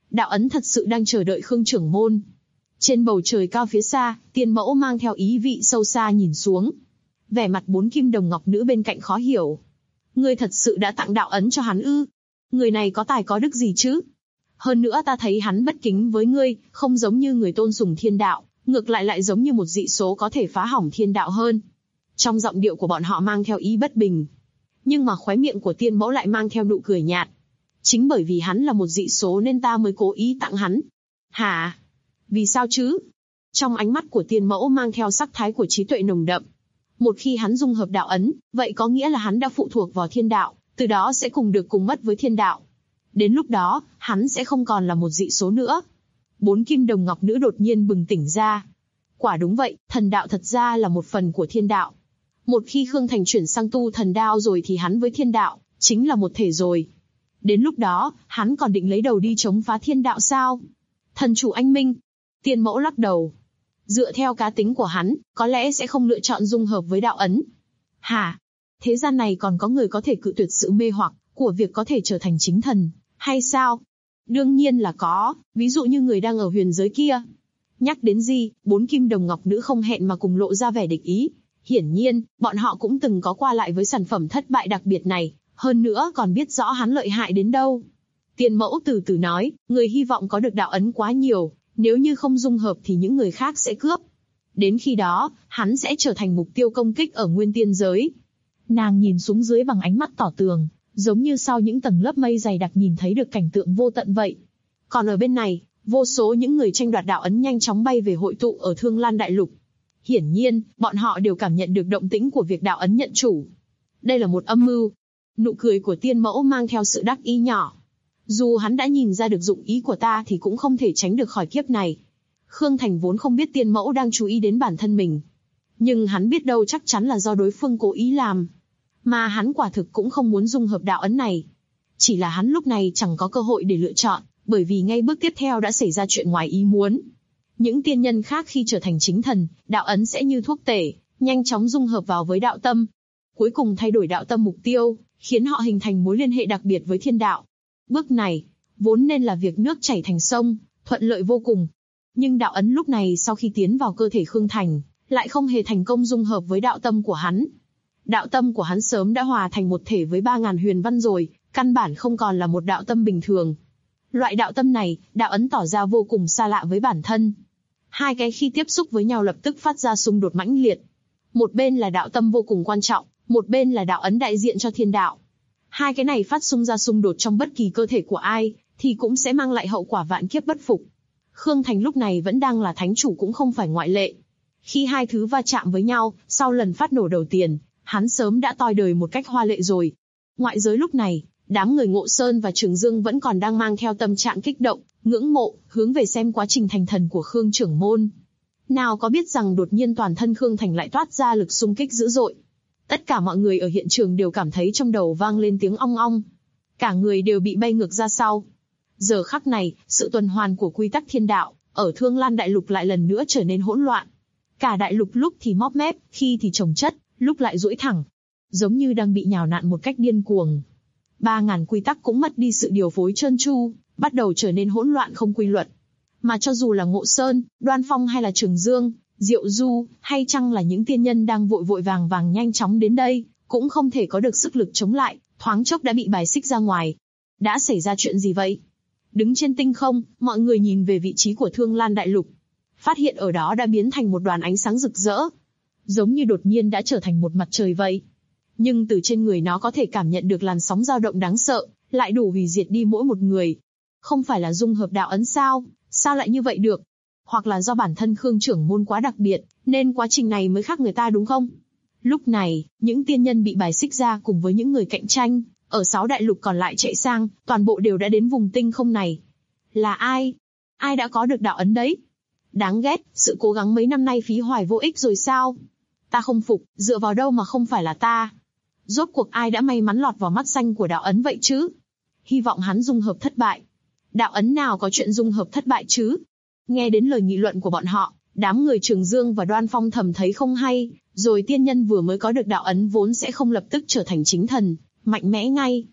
Speaker 2: Đạo ấn thật sự đang chờ đợi Khương trưởng môn. Trên bầu trời cao phía xa, Tiên Mẫu mang theo ý vị sâu xa nhìn xuống. Vẻ mặt 4 kim đồng ngọc nữ bên cạnh khó hiểu. Ngươi thật sự đã tặng đạo ấn cho hắn ư? Người này có tài có đức gì chứ? Hơn nữa ta thấy hắn bất kính với ngươi, không giống như người tôn sùng thiên đạo, ngược lại giống như một dị số có thể phá hỏng thiên đạo hơn. Trong giọng điệu của bọn họ mang theo ý bất bình. Nhưng mà khóe miệng của Tiên Mẫu lại mang theo nụ cười nhạt. Chính bởi vì hắn là một dị số nên ta mới cố ý tặng hắn. Hả? Vì sao chứ? Trong ánh mắt của Tiên Mẫu mang theo sắc thái của trí tuệ nồng đậm. Một khi hắn dung hợp đạo ấn, vậy có nghĩa là hắn đã phụ thuộc vào thiên đạo, từ đó sẽ cùng được cùng mất với thiên đạo. Đến lúc đó, hắn sẽ không còn là một dị số nữa. 4 kim đồng ngọc nữ đột nhiên bừng tỉnh ra. Quả đúng vậy, thần đạo thật ra là một phần của thiên đạo. Một khi Khương Thành chuyển sang tu thần đao rồi thì hắn với thiên đạo, chính là một thể rồi. Đến lúc đó, hắn còn định lấy đầu đi chống phá thiên đạo sao? Thần chủ anh minh. Tiên Mẫu lắc đầu. Dựa theo cá tính của hắn, có lẽ sẽ không lựa chọn dung hợp với đạo ấn. Hả? Thế gian này còn có người có thể cự tuyệt sự mê hoặc của việc có thể trở thành chính thần, hay sao? Đương nhiên là có, ví dụ như người đang ở huyền giới kia. Nhắc đến gì, 4 kim đồng ngọc nữ không hẹn mà cùng lộ ra vẻ địch ý. Hiển nhiên, bọn họ cũng từng có qua lại với sản phẩm thất bại đặc biệt này, hơn nữa còn biết rõ hắn lợi hại đến đâu. Tiên Mẫu từ từ nói, người hy vọng có được đạo ấn quá nhiều, nếu như không dung hợp thì những người khác sẽ cướp. Đến khi đó, hắn sẽ trở thành mục tiêu công kích ở nguyên tiên giới. Nàng nhìn xuống dưới bằng ánh mắt tỏ tường, giống như sau những tầng lớp mây dày đặc nhìn thấy được cảnh tượng vô tận vậy. Còn ở bên này, vô số những người tranh đoạt đạo ấn nhanh chóng bay về hội tụ ở Thương Lan Đại Lục. Hiển nhiên, bọn họ đều cảm nhận được động tĩnh của việc đạo ấn nhận chủ. Đây là một âm mưu. Nụ cười của Tiên Mẫu mang theo sự đắc ý nhỏ. Dù hắn đã nhìn ra được dụng ý của ta thì cũng không thể tránh được khỏi kiếp này. Khương Thành vốn không biết Tiên Mẫu đang chú ý đến bản thân mình. Nhưng hắn biết đâu chắc chắn là do đối phương cố ý làm. Mà hắn quả thực cũng không muốn dung hợp đạo ấn này. Chỉ là hắn lúc này chẳng có cơ hội để lựa chọn, bởi vì ngay bước tiếp theo đã xảy ra chuyện ngoài ý muốn. Những tiên nhân khác khi trở thành chính thần, đạo ấn sẽ như thuốc tể, nhanh chóng dung hợp vào với đạo tâm. Cuối cùng thay đổi đạo tâm mục tiêu, khiến họ hình thành mối liên hệ đặc biệt với thiên đạo. Bước này, vốn nên là việc nước chảy thành sông, thuận lợi vô cùng. Nhưng đạo ấn lúc này sau khi tiến vào cơ thể Khương Thành, lại không hề thành công dung hợp với đạo tâm của hắn. Đạo tâm của hắn sớm đã hòa thành một thể với 3.000 huyền văn rồi, căn bản không còn là một đạo tâm bình thường. Loại đạo tâm này, đạo ấn tỏ ra vô cùng xa lạ với bản thân. Hai cái khi tiếp xúc với nhau lập tức phát ra xung đột mãnh liệt. Một bên là đạo tâm vô cùng quan trọng, một bên là đạo ấn đại diện cho thiên đạo. Hai cái này phát xung ra xung đột trong bất kỳ cơ thể của ai, thì cũng sẽ mang lại hậu quả vạn kiếp bất phục. Khương Thành lúc này vẫn đang là thánh chủ cũng không phải ngoại lệ. Khi hai thứ va chạm với nhau, sau lần phát nổ đầu tiên, hắn sớm đã toi đời một cách hoa lệ rồi. Ngoại giới lúc này, đám người Ngộ Sơn và Trường Dương vẫn còn đang mang theo tâm trạng kích động, ngưỡng mộ, hướng về xem quá trình thành thần của Khương trưởng môn. Nào có biết rằng đột nhiên toàn thân Khương Thành lại toát ra lực xung kích dữ dội. Tất cả mọi người ở hiện trường đều cảm thấy trong đầu vang lên tiếng ong ong. Cả người đều bị bay ngược ra sau. Giờ khắc này, sự tuần hoàn của quy tắc thiên đạo, ở Thương Lan Đại Lục lại lần nữa trở nên hỗn loạn. Cả đại lục lúc thì móp mép, khi thì chồng chất, lúc lại duỗi thẳng. Giống như đang bị nhào nặn một cách điên cuồng. 3.000 quy tắc cũng mất đi sự điều phối trơn tru, bắt đầu trở nên hỗn loạn không quy luật. Mà cho dù là Ngộ Sơn, Đoan Phong hay là Trường Dương, Diệu Du, hay chăng là những tiên nhân đang vội vội vàng vàng nhanh chóng đến đây, cũng không thể có được sức lực chống lại, thoáng chốc đã bị bài xích ra ngoài. Đã xảy ra chuyện gì vậy? Đứng trên tinh không, mọi người nhìn về vị trí của Thương Lan Đại Lục. Phát hiện ở đó đã biến thành một đoàn ánh sáng rực rỡ. Giống như đột nhiên đã trở thành một mặt trời vậy. Nhưng từ trên người nó có thể cảm nhận được làn sóng dao động đáng sợ, lại đủ hủy diệt đi mỗi một người. Không phải là dung hợp đạo ấn sao? Sao lại như vậy được? Hoặc là do bản thân Khương trưởng môn quá đặc biệt, nên quá trình này mới khác người ta đúng không? Lúc này, những tiên nhân bị bài xích ra cùng với những người cạnh tranh, ở 6 đại lục còn lại chạy sang, toàn bộ đều đã đến vùng tinh không này. Là ai? Ai đã có được đạo ấn đấy? Đáng ghét, sự cố gắng mấy năm nay phí hoài vô ích rồi sao? Ta không phục, dựa vào đâu mà không phải là ta? Rốt cuộc ai đã may mắn lọt vào mắt xanh của đạo ấn vậy chứ? Hy vọng hắn dung hợp thất bại. Đạo ấn nào có chuyện dung hợp thất bại chứ? Nghe đến lời nghị luận của bọn họ, đám người Trường Dương và Đoan Phong thầm thấy không hay, rồi tiên nhân vừa mới có được đạo ấn vốn sẽ không lập tức trở thành chính thần, mạnh mẽ ngay.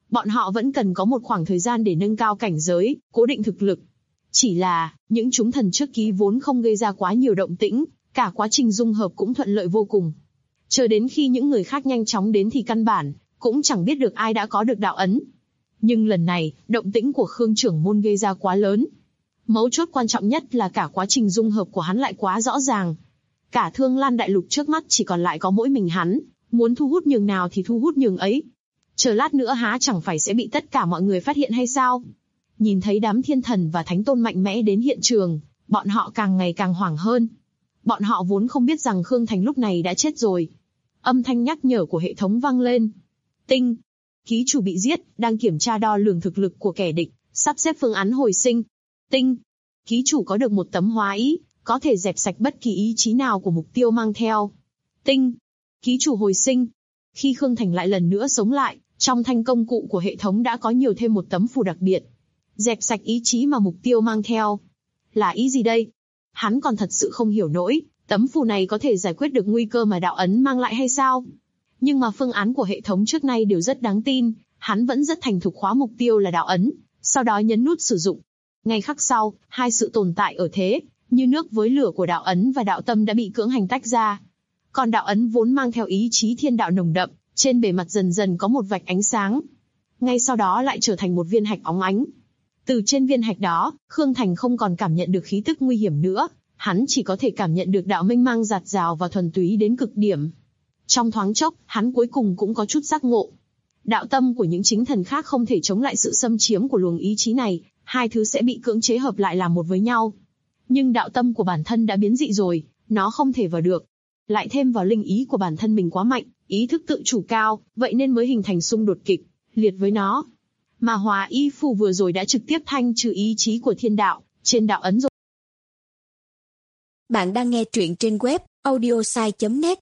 Speaker 2: Bọn họ vẫn cần có một khoảng thời gian để nâng cao cảnh giới, cố định thực lực. Chỉ là, những chúng thần trước ký vốn không gây ra quá nhiều động tĩnh, cả quá trình dung hợp cũng thuận lợi vô cùng. Chờ đến khi những người khác nhanh chóng đến thì căn bản, cũng chẳng biết được ai đã có được đạo ấn. Nhưng lần này, động tĩnh của Khương trưởng môn gây ra quá lớn. Mấu chốt quan trọng nhất là cả quá trình dung hợp của hắn lại quá rõ ràng. Cả Thương Lan đại lục trước mắt chỉ còn lại có mỗi mình hắn, muốn thu hút nhường nào thì thu hút nhường ấy. Chờ lát nữa há chẳng phải sẽ bị tất cả mọi người phát hiện hay sao? Nhìn thấy đám thiên thần và thánh tôn mạnh mẽ đến hiện trường, bọn họ càng ngày càng hoảng hơn. Bọn họ vốn không biết rằng Khương Thành lúc này đã chết rồi. Âm thanh nhắc nhở của hệ thống vang lên. Tinh. Ký chủ bị giết, đang kiểm tra đo lường thực lực của kẻ địch, sắp xếp phương án hồi sinh. Tinh. Ký chủ có được một tấm hóa ý, có thể dẹp sạch bất kỳ ý chí nào của mục tiêu mang theo. Tinh. Ký chủ hồi sinh. Khi Khương Thành lại lần nữa sống lại, trong thanh công cụ của hệ thống đã có nhiều thêm một tấm phù đặc biệt. Dẹp sạch ý chí mà mục tiêu mang theo. Là ý gì đây? Hắn còn thật sự không hiểu nổi, tấm phù này có thể giải quyết được nguy cơ mà đạo ấn mang lại hay sao? Nhưng mà phương án của hệ thống trước nay đều rất đáng tin, hắn vẫn rất thành thục khóa mục tiêu là đạo ấn, sau đó nhấn nút sử dụng. Ngay khắc sau, hai sự tồn tại ở thế, như nước với lửa của đạo ấn và đạo tâm đã bị cưỡng hành tách ra. Còn đạo ấn vốn mang theo ý chí thiên đạo nồng đậm, trên bề mặt dần dần có một vạch ánh sáng. Ngay sau đó lại trở thành một viên hạch óng ánh. Từ trên viên hạch đó, Khương Thành không còn cảm nhận được khí tức nguy hiểm nữa, hắn chỉ có thể cảm nhận được đạo mênh mang dạt dào và thuần túy đến cực điểm. Trong thoáng chốc, hắn cuối cùng cũng có chút giác ngộ. Đạo tâm của những chính thần khác không thể chống lại sự xâm chiếm của luồng ý chí này, hai thứ sẽ bị cưỡng chế hợp lại làm một với nhau. Nhưng đạo tâm của bản thân đã biến dị rồi, nó không thể vào được. Lại thêm vào linh ý của bản thân mình quá mạnh, ý thức tự chủ cao, vậy nên mới hình thành xung đột kịch liệt với nó. Mà Hóa Y phù vừa rồi đã trực tiếp thanh trừ ý chí của thiên đạo trên đạo ấn rồi.
Speaker 3: Bạn đang nghe truyện trên web audiosai.net.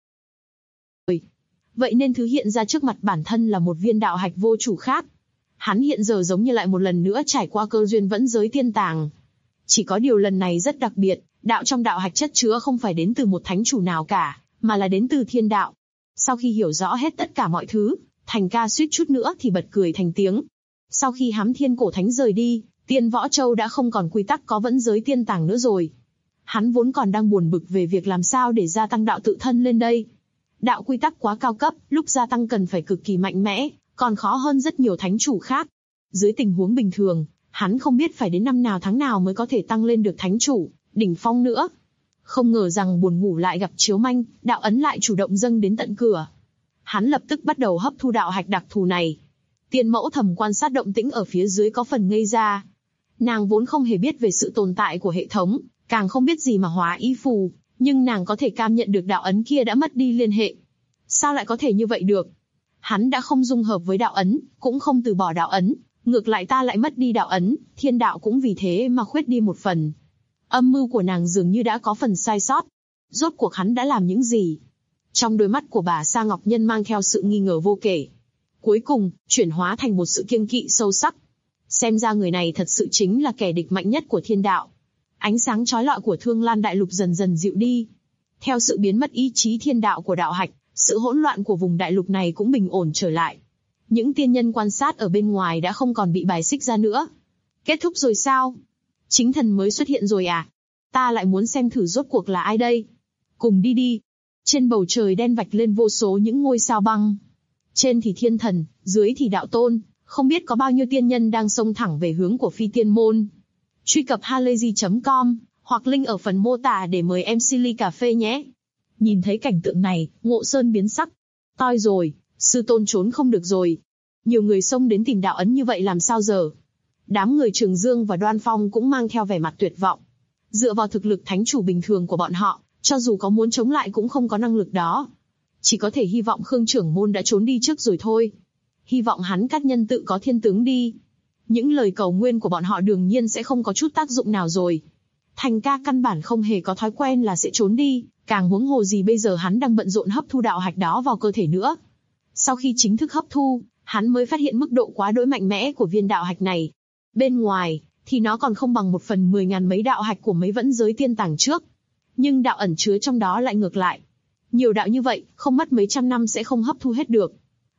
Speaker 2: Vậy nên thứ hiện ra trước mặt bản thân là một viên đạo hạch vô chủ khác. Hắn hiện giờ giống như lại một lần nữa trải qua cơ duyên vẫn giới tiên tàng. Chỉ có điều lần này rất đặc biệt, đạo trong đạo hạch chất chứa không phải đến từ một thánh chủ nào cả, mà là đến từ thiên đạo. Sau khi hiểu rõ hết tất cả mọi thứ, Thành ca suýt chút nữa thì bật cười thành tiếng. Sau khi hám thiên cổ thánh rời đi, Tiên Võ Châu đã không còn quy tắc có vẫn giới tiên tàng nữa rồi. Hắn vốn còn đang buồn bực về việc làm sao để gia tăng đạo tự thân lên đây. Đạo quy tắc quá cao cấp, lúc gia tăng cần phải cực kỳ mạnh mẽ, còn khó hơn rất nhiều thánh chủ khác. Dưới tình huống bình thường, hắn không biết phải đến năm nào tháng nào mới có thể tăng lên được thánh chủ, đỉnh phong nữa. Không ngờ rằng buồn ngủ lại gặp chiếu manh, đạo ấn lại chủ động dâng đến tận cửa. Hắn lập tức bắt đầu hấp thu đạo hạch đặc thù này. Tiên Mẫu thầm quan sát động tĩnh ở phía dưới có phần ngây ra. Nàng vốn không hề biết về sự tồn tại của hệ thống, càng không biết gì mà Hóa Y phù, nhưng nàng có thể cảm nhận được đạo ấn kia đã mất đi liên hệ. Sao lại có thể như vậy được? Hắn đã không dung hợp với đạo ấn, cũng không từ bỏ đạo ấn, ngược lại ta lại mất đi đạo ấn, thiên đạo cũng vì thế mà khuyết đi một phần. Âm mưu của nàng dường như đã có phần sai sót. Rốt cuộc hắn đã làm những gì? Trong đôi mắt của bà Sa Ngọc Nhân mang theo sự nghi ngờ vô kể. Cuối cùng, chuyển hóa thành một sự kiêng kỵ sâu sắc. Xem ra người này thật sự chính là kẻ địch mạnh nhất của thiên đạo. Ánh sáng chói lọi của Thương Lan đại lục dần dần dịu đi. Theo sự biến mất ý chí thiên đạo của đạo hạch, sự hỗn loạn của vùng đại lục này cũng bình ổn trở lại. Những tiên nhân quan sát ở bên ngoài đã không còn bị bài xích ra nữa. Kết thúc rồi sao? Chính thần mới xuất hiện rồi à? Ta lại muốn xem thử rốt cuộc là ai đây? Cùng đi đi. Trên bầu trời đen vạch lên vô số những ngôi sao băng. Trên thì thiên thần, dưới thì đạo tôn, không biết có bao nhiêu tiên nhân đang xông thẳng về hướng của Phi Tiên Môn. Truy cập halayzi.com, hoặc link ở phần mô tả để mời MC ly cà phê nhé. Nhìn thấy cảnh tượng này, Ngộ Sơn biến sắc. Toi rồi, sư tôn trốn không được rồi. Nhiều người xông đến tìm đạo ấn như vậy làm sao giờ? Đám người Trường Dương và Đoan Phong cũng mang theo vẻ mặt tuyệt vọng. Dựa vào thực lực thánh chủ bình thường của bọn họ, cho dù có muốn chống lại cũng không có năng lực đó. Chỉ có thể hy vọng Khương trưởng môn đã trốn đi trước rồi thôi. Hy vọng hắn cắt nhân tự có thiên tướng đi. Những lời cầu nguyện của bọn họ đương nhiên sẽ không có chút tác dụng nào rồi. Thành ca căn bản không hề có thói quen là sẽ trốn đi, càng huống hồ gì bây giờ hắn đang bận rộn hấp thu đạo hạch đó vào cơ thể nữa. Sau khi chính thức hấp thu, hắn mới phát hiện mức độ quá đỗi mạnh mẽ của viên đạo hạch này. Bên ngoài, thì nó còn không bằng 1/10.000 mấy đạo hạch của mấy vẫn giới tiên tàng trước. Nhưng đạo ẩn chứa trong đó lại ngược lại. Nhiều đạo như vậy, không mất mấy trăm năm sẽ không hấp thu hết được.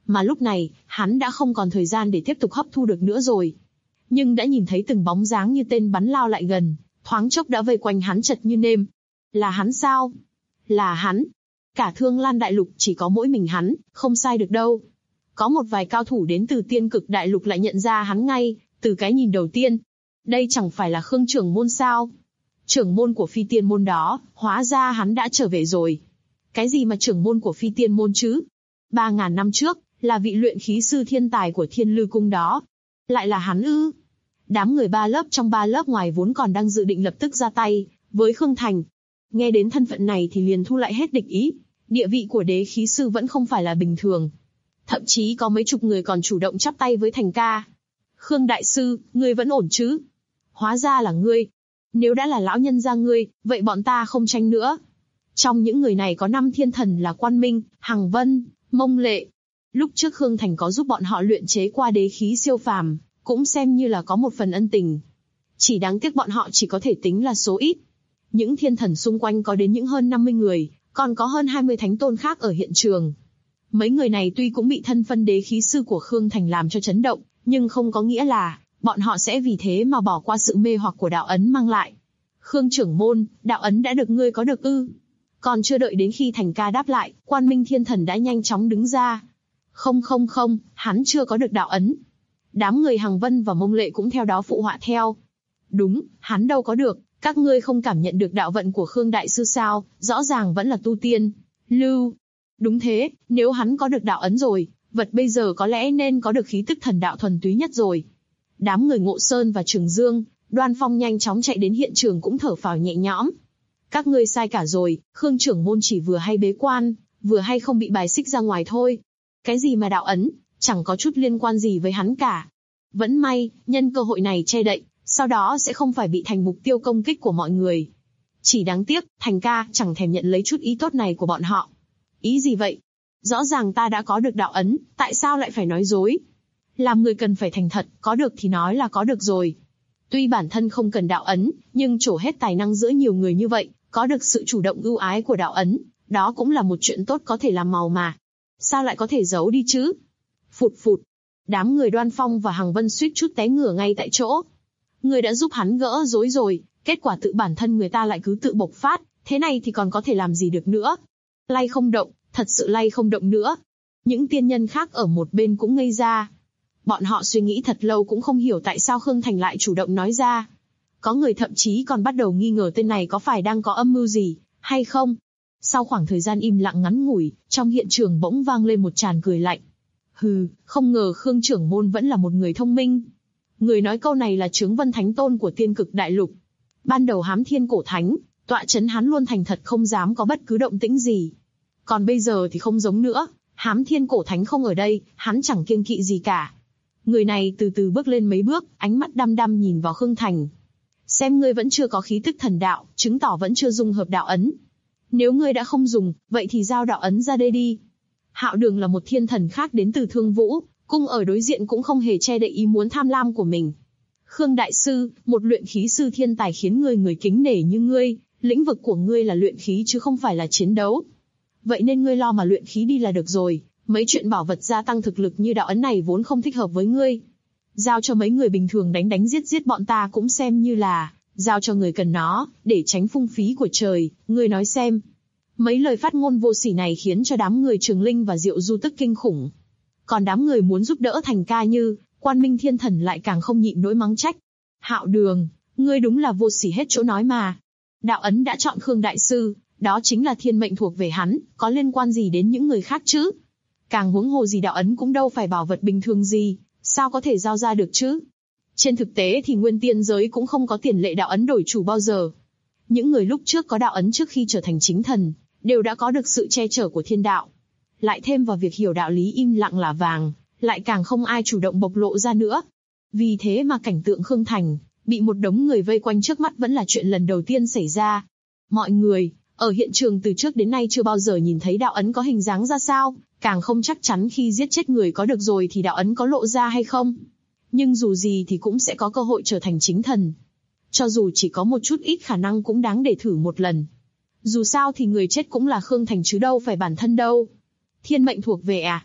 Speaker 2: Mà lúc này, hắn đã không còn thời gian để tiếp tục hấp thu được nữa rồi. Nhưng đã nhìn thấy từng bóng dáng như tên bắn lao lại gần, thoáng chốc đã vây quanh hắn chật như nêm. Là hắn sao? Là hắn. Cả Thương Lan Đại Lục chỉ có mỗi mình hắn, không sai được đâu. Có một vài cao thủ đến từ Tiên Cực Đại Lục lại nhận ra hắn ngay, từ cái nhìn đầu tiên. Đây chẳng phải là Khương trưởng môn sao? Trưởng môn của Phi Tiên môn đó, hóa ra hắn đã trở về rồi. Cái gì mà trưởng môn của Phi Tiên môn chứ? 3.000 năm trước, là vị luyện khí sư thiên tài của Thiên Lư cung đó. Lại là hắn ư? Đám người ba lớp trong ba lớp ngoài vốn còn đang dự định lập tức ra tay với Khương Thành. Nghe đến thân phận này thì liền thu lại hết địch ý. Địa vị của đế khí sư vẫn không phải là bình thường. Thậm chí có mấy chục người còn chủ động chắp tay với Thành ca. Khương đại sư, ngươi vẫn ổn chứ? Hóa ra là ngươi. Nếu đã là lão nhân gia ngươi, vậy bọn ta không tranh nữa. Trong những người này có 5 thiên thần là Quan Minh, Hằng Vân, Mông Lệ. Lúc trước Khương Thành có giúp bọn họ luyện chế qua đế khí siêu phàm, cũng xem như là có một phần ân tình. Chỉ đáng tiếc bọn họ chỉ có thể tính là số ít. Những thiên thần xung quanh có đến những hơn 50 người, còn có hơn 20 thánh tôn khác ở hiện trường. Mấy người này tuy cũng bị thân phân đế khí sư của Khương Thành làm cho chấn động, nhưng không có nghĩa là bọn họ sẽ vì thế mà bỏ qua sự mê hoặc của đạo ấn mang lại. Khương trưởng môn, đạo ấn đã được ngươi có được ư? Còn chưa đợi đến khi Thành ca đáp lại, Quan Minh thiên thần đã nhanh chóng đứng ra. Không, hắn chưa có được đạo ấn. Đám người Hằng Vân và Mông Lệ cũng theo đó phụ họa theo. Đúng, hắn đâu có được, các ngươi không cảm nhận được đạo vận của Khương đại sư sao, rõ ràng vẫn là tu tiên. Lưu. Đúng thế, nếu hắn có được đạo ấn rồi, vật bây giờ có lẽ nên có được khí tức thần đạo thuần túy nhất rồi. Đám người Ngộ Sơn và Trường Dương, Đoan Phong nhanh chóng chạy đến hiện trường cũng thở phào nhẹ nhõm. Các ngươi sai cả rồi, Khương trưởng môn chỉ vừa hay bế quan, vừa hay không bị bài xích ra ngoài thôi. Cái gì mà đạo ấn, chẳng có chút liên quan gì với hắn cả. Vẫn may, nhân cơ hội này che đậy, sau đó sẽ không phải bị thành mục tiêu công kích của mọi người. Chỉ đáng tiếc, Thành ca chẳng thèm nhận lấy chút ý tốt này của bọn họ. Ý gì vậy? Rõ ràng ta đã có được đạo ấn, tại sao lại phải nói dối? Làm người cần phải thành thật, có được thì nói là có được rồi. Tuy bản thân không cần đạo ấn, nhưng trổ hết tài năng giữa nhiều người như vậy, có được sự chủ động ưu ái của đạo ấn, đó cũng là một chuyện tốt có thể làm màu mà. Sao lại có thể giấu đi chứ? Phụt phụt. Đám người Đoan Phong và Hằng Vân suýt chút té ngửa ngay tại chỗ. Người đã giúp hắn gỡ rối rồi, kết quả tự bản thân người ta lại cứ tự bộc phát, thế này thì còn có thể làm gì được nữa? Lay không động, thật sự lay không động nữa. Những tiên nhân khác ở một bên cũng ngây ra. Bọn họ suy nghĩ thật lâu cũng không hiểu tại sao Khương Thành lại chủ động nói ra. Có người thậm chí còn bắt đầu nghi ngờ tên này có phải đang có âm mưu gì, hay không? Sau khoảng thời gian im lặng ngắn ngủi, trong hiện trường bỗng vang lên một tràng cười lạnh. Hừ, không ngờ Khương trưởng môn vẫn là một người thông minh. Người nói câu này là Chướng Vân Thánh Tôn của Tiên Cực Đại Lục. Ban đầu Hám Thiên Cổ Thánh, tọa chấn hắn luôn thành thật không dám có bất cứ động tĩnh gì. Còn bây giờ thì không giống nữa, Hám Thiên Cổ Thánh không ở đây, hắn chẳng kiêng kỵ gì cả. Người này từ từ bước lên mấy bước, ánh mắt đăm đăm nhìn vào Khương Thành. Xem ngươi vẫn chưa có khí tức thần đạo, chứng tỏ vẫn chưa dung hợp đạo ấn. Nếu ngươi đã không dùng, vậy thì giao đạo ấn ra đây đi. Hạo Đường là một thiên thần khác đến từ Thương Vũ, cung ở đối diện cũng không hề che đậy ý muốn tham lam của mình. Khương đại sư, một luyện khí sư thiên tài khiến người kính nể như ngươi, lĩnh vực của ngươi là luyện khí chứ không phải là chiến đấu. Vậy nên ngươi lo mà luyện khí đi là được rồi, mấy chuyện bảo vật gia tăng thực lực như đạo ấn này vốn không thích hợp với ngươi. Giao cho mấy người bình thường đánh giết bọn ta cũng xem như là giao cho người cần nó, để tránh phung phí của trời, ngươi nói xem. Mấy lời phát ngôn vô sỉ này khiến cho đám người Trường Linh và Diệu Du tức kinh khủng. Còn đám người muốn giúp đỡ Thành ca như Quan Minh Thiên Thần lại càng không nhịn nỗi mắng trách. Hạo Đường, ngươi đúng là vô sỉ hết chỗ nói mà. Đạo ấn đã chọn Khương đại sư, đó chính là thiên mệnh thuộc về hắn, có liên quan gì đến những người khác chứ? Càng huống hồ gì đạo ấn cũng đâu phải bảo vật bình thường gì, sao có thể giao ra được chứ? Trên thực tế thì nguyên tiên giới cũng không có tiền lệ đạo ấn đổi chủ bao giờ. Những người lúc trước có đạo ấn trước khi trở thành chính thần, đều đã có được sự che chở của thiên đạo. Lại thêm vào việc hiểu đạo lý im lặng là vàng, lại càng không ai chủ động bộc lộ ra nữa. Vì thế mà cảnh tượng Khương Thành bị một đống người vây quanh trước mắt vẫn là chuyện lần đầu tiên xảy ra. Mọi người ở hiện trường từ trước đến nay chưa bao giờ nhìn thấy đạo ấn có hình dáng ra sao, càng không chắc chắn khi giết chết người có được rồi thì đạo ấn có lộ ra hay không. Nhưng dù gì thì cũng sẽ có cơ hội trở thành chính thần. Cho dù chỉ có một chút ít khả năng cũng đáng để thử một lần. Dù sao thì người chết cũng là Khương Thành chứ đâu phải bản thân đâu. Thiên mệnh thuộc về à?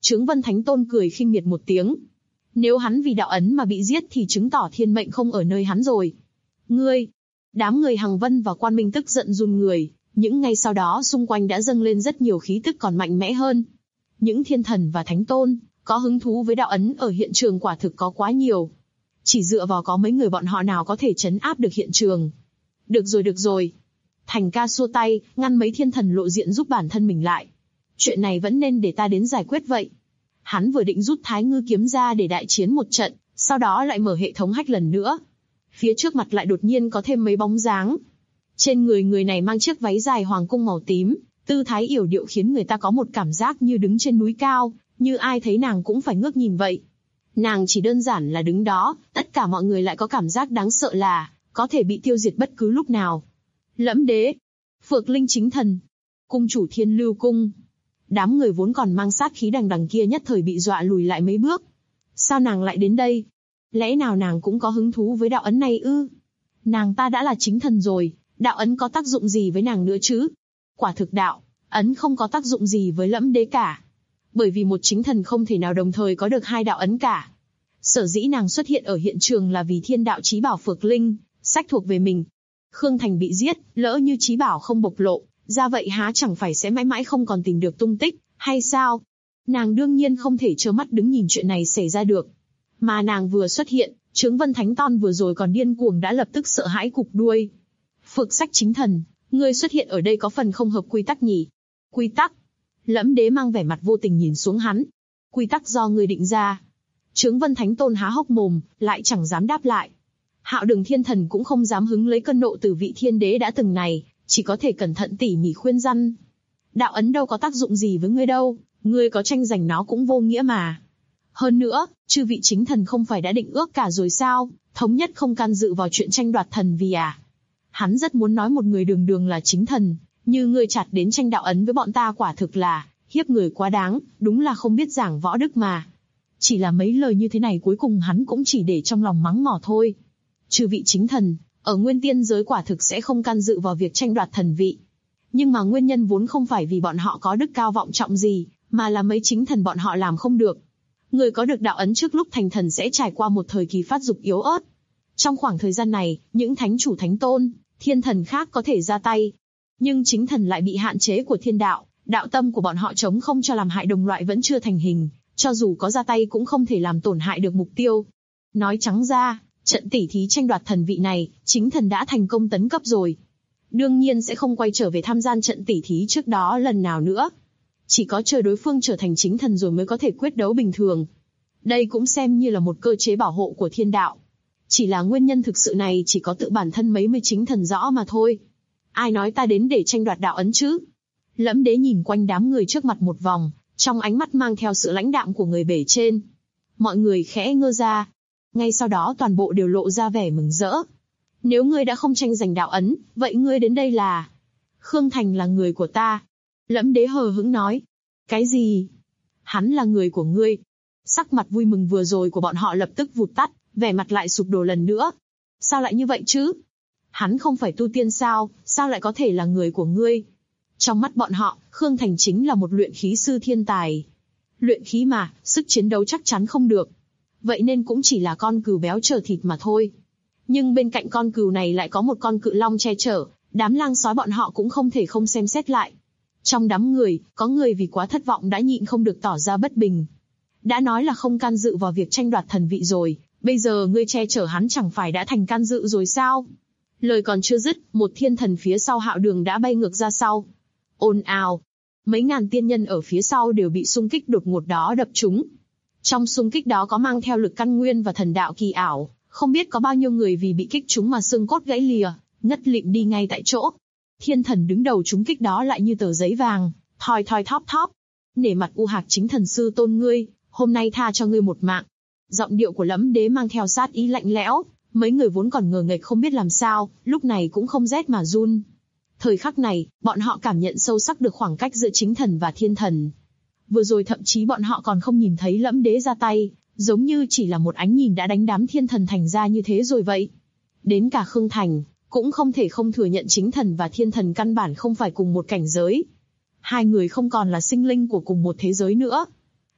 Speaker 2: Chướng Vân Thánh Tôn cười khinh miệt một tiếng. Nếu hắn vì đạo ấn mà bị giết thì chứng tỏ thiên mệnh không ở nơi hắn rồi. Ngươi! Đám người Hằng Vân và Quan Minh tức giận run người, những ngày sau đó xung quanh đã dâng lên rất nhiều khí tức còn mạnh mẽ hơn. Những thiên thần và thánh tôn, có hứng thú với đạo ấn ở hiện trường quả thực có quá nhiều. Chỉ dựa vào có mấy người bọn họ nào có thể trấn áp được hiện trường. Được rồi. Thành Ca xua tay, ngăn mấy thiên thần lộ diện giúp bản thân mình lại. Chuyện này vẫn nên để ta đến giải quyết vậy. Hắn vừa định rút Thái Ngư kiếm ra để đại chiến một trận, sau đó lại mở hệ thống hack lần nữa. Phía trước mặt lại đột nhiên có thêm mấy bóng dáng. Trên người này mang chiếc váy dài hoàng cung màu tím, tư thái yểu điệu khiến người ta có một cảm giác như đứng trên núi cao, như ai thấy nàng cũng phải ngước nhìn vậy. Nàng chỉ đơn giản là đứng đó, tất cả mọi người lại có cảm giác đáng sợ là có thể bị tiêu diệt bất cứ lúc nào. Lẫm Đế, Phược Linh Chính Thần, Cung chủ Thiên Lưu Cung. Đám người vốn còn mang sát khí đằng đằng kia nhất thời bị dọa lùi lại mấy bước. Sao nàng lại đến đây? Lẽ nào nàng cũng có hứng thú với đạo ấn này ư? Nàng ta đã là chính thần rồi, đạo ấn có tác dụng gì với nàng nữa chứ? Quả thực đạo ấn không có tác dụng gì với Lẫm Đế cả. Bởi vì một chính thần không thể nào đồng thời có được hai đạo ấn cả. Sở dĩ nàng xuất hiện ở hiện trường là vì thiên đạo chí bảo Phược Linh, sách thuộc về mình. Khương Thành bị giết, lỡ như chí bảo không bộc lộ, ra vậy há chẳng phải sẽ mãi mãi không còn tìm được tung tích, hay sao? Nàng đương nhiên không thể trơ mắt đứng nhìn chuyện này xảy ra được. Mà nàng vừa xuất hiện, Chướng Vân Thánh Tôn vừa rồi còn điên cuồng đã lập tức sợ hãi cụp đuôi. Phược Sách chính thần, ngươi xuất hiện ở đây có phần không hợp quy tắc nhỉ? Quy tắc? Lẫm Đế mang vẻ mặt vô tình nhìn xuống hắn. Quy tắc do ngươi định ra. Chướng Vân Thánh Tôn há hốc mồm, lại chẳng dám đáp lại. Hạo Đường Thiên Thần cũng không dám hứng lấy cơn nộ từ vị thiên đế đã từng này, chỉ có thể cẩn thận tỉ mỉ khuyên răn. Đạo ấn đâu có tác dụng gì với ngươi đâu, ngươi có tranh giành nó cũng vô nghĩa mà. Hơn nữa, chư vị chính thần không phải đã định ước cả rồi sao, thống nhất không can dự vào chuyện tranh đoạt thần vì à. Hắn rất muốn nói một người đường đường là chính thần, như ngươi chặt đến tranh đạo ấn với bọn ta quả thực là hiếp người quá đáng, đúng là không biết giảng võ đức mà. Chỉ là mấy lời như thế này cuối cùng hắn cũng chỉ để trong lòng mắng mỏ thôi. Chư vị chính thần, ở nguyên tiên giới quả thực sẽ không can dự vào việc tranh đoạt thần vị. Nhưng mà nguyên nhân vốn không phải vì bọn họ có đức cao vọng trọng gì, mà là mấy chính thần bọn họ làm không được. Người có được đạo ấn trước lúc thành thần sẽ trải qua một thời kỳ phát dục yếu ớt. Trong khoảng thời gian này, những thánh chủ thánh tôn, thiên thần khác có thể ra tay. Nhưng chính thần lại bị hạn chế của thiên đạo, đạo tâm của bọn họ chống không cho làm hại đồng loại vẫn chưa thành hình, cho dù có ra tay cũng không thể làm tổn hại được mục tiêu. Nói trắng ra, trận tỉ thí tranh đoạt thần vị này, chính thần đã thành công tấn cấp rồi. Đương nhiên sẽ không quay trở về tham gia trận tỉ thí trước đó lần nào nữa. Chỉ có chờ đối phương trở thành chính thần rồi mới có thể quyết đấu bình thường. Đây cũng xem như là một cơ chế bảo hộ của thiên đạo. Chỉ là nguyên nhân thực sự này chỉ có tự bản thân mấy mươi chính thần rõ mà thôi. Ai nói ta đến để tranh đoạt đạo ấn chứ? Lẫm Đế nhìn quanh đám người trước mặt một vòng, trong ánh mắt mang theo sự lãnh đạm của người bề trên. Mọi người khẽ ngơ ra. Ngay sau đó toàn bộ đều lộ ra vẻ mừng rỡ. Nếu ngươi đã không tranh giành đạo ấn, vậy ngươi đến đây là... Khương Thành là người của ta. Lẫm Đế hờ hững nói. Cái gì? Hắn là người của ngươi. Sắc mặt vui mừng vừa rồi của bọn họ lập tức vụt tắt, vẻ mặt lại sụp đổ lần nữa. Sao lại như vậy chứ? Hắn không phải tu tiên sao, sao lại có thể là người của ngươi? Trong mắt bọn họ, Khương Thành chính là một luyện khí sư thiên tài. Luyện khí mà, sức chiến đấu chắc chắn không được. Vậy nên cũng chỉ là con cừu béo chờ thịt mà thôi. Nhưng bên cạnh con cừu này lại có một con cự long che chở, đám lang sói bọn họ cũng không thể không xem xét lại. Trong đám người, có người vì quá thất vọng đã nhịn không được tỏ ra bất bình. Đã nói là không can dự vào việc tranh đoạt thần vị rồi, bây giờ ngươi che chở hắn chẳng phải đã thành can dự rồi sao? Lời còn chưa dứt, một thiên thần phía sau Hạo Đường đã bay ngược ra sau. Ồn ào, mấy ngàn tiên nhân ở phía sau đều bị xung kích đột ngột đó đập trúng. Trong xung kích đó có mang theo lực căn nguyên và thần đạo kỳ ảo, không biết có bao nhiêu người vì bị kích trúng mà xương cốt gãy lìa, ngất lịm đi ngay tại chỗ. Thiên thần đứng đầu trúng kích đó lại như tờ giấy vàng, thoi thoi thóp thóp. Nể mặt U Hạc chính thần sư tôn ngươi, hôm nay tha cho ngươi một mạng. Giọng điệu của Lẫm Đế mang theo sát ý lạnh lẽo, mấy người vốn còn ngờ nghệch không biết làm sao, lúc này cũng không rét mà run. Thời khắc này, bọn họ cảm nhận sâu sắc được khoảng cách giữa chính thần và thiên thần. Vừa rồi thậm chí bọn họ còn không nhìn thấy Lẫm Đế ra tay, giống như chỉ là một ánh nhìn đã đánh đám thiên thần thành ra như thế rồi vậy. Đến cả Khương Thành, cũng không thể không thừa nhận chính thần và thiên thần căn bản không phải cùng một cảnh giới. Hai người không còn là sinh linh của cùng một thế giới nữa.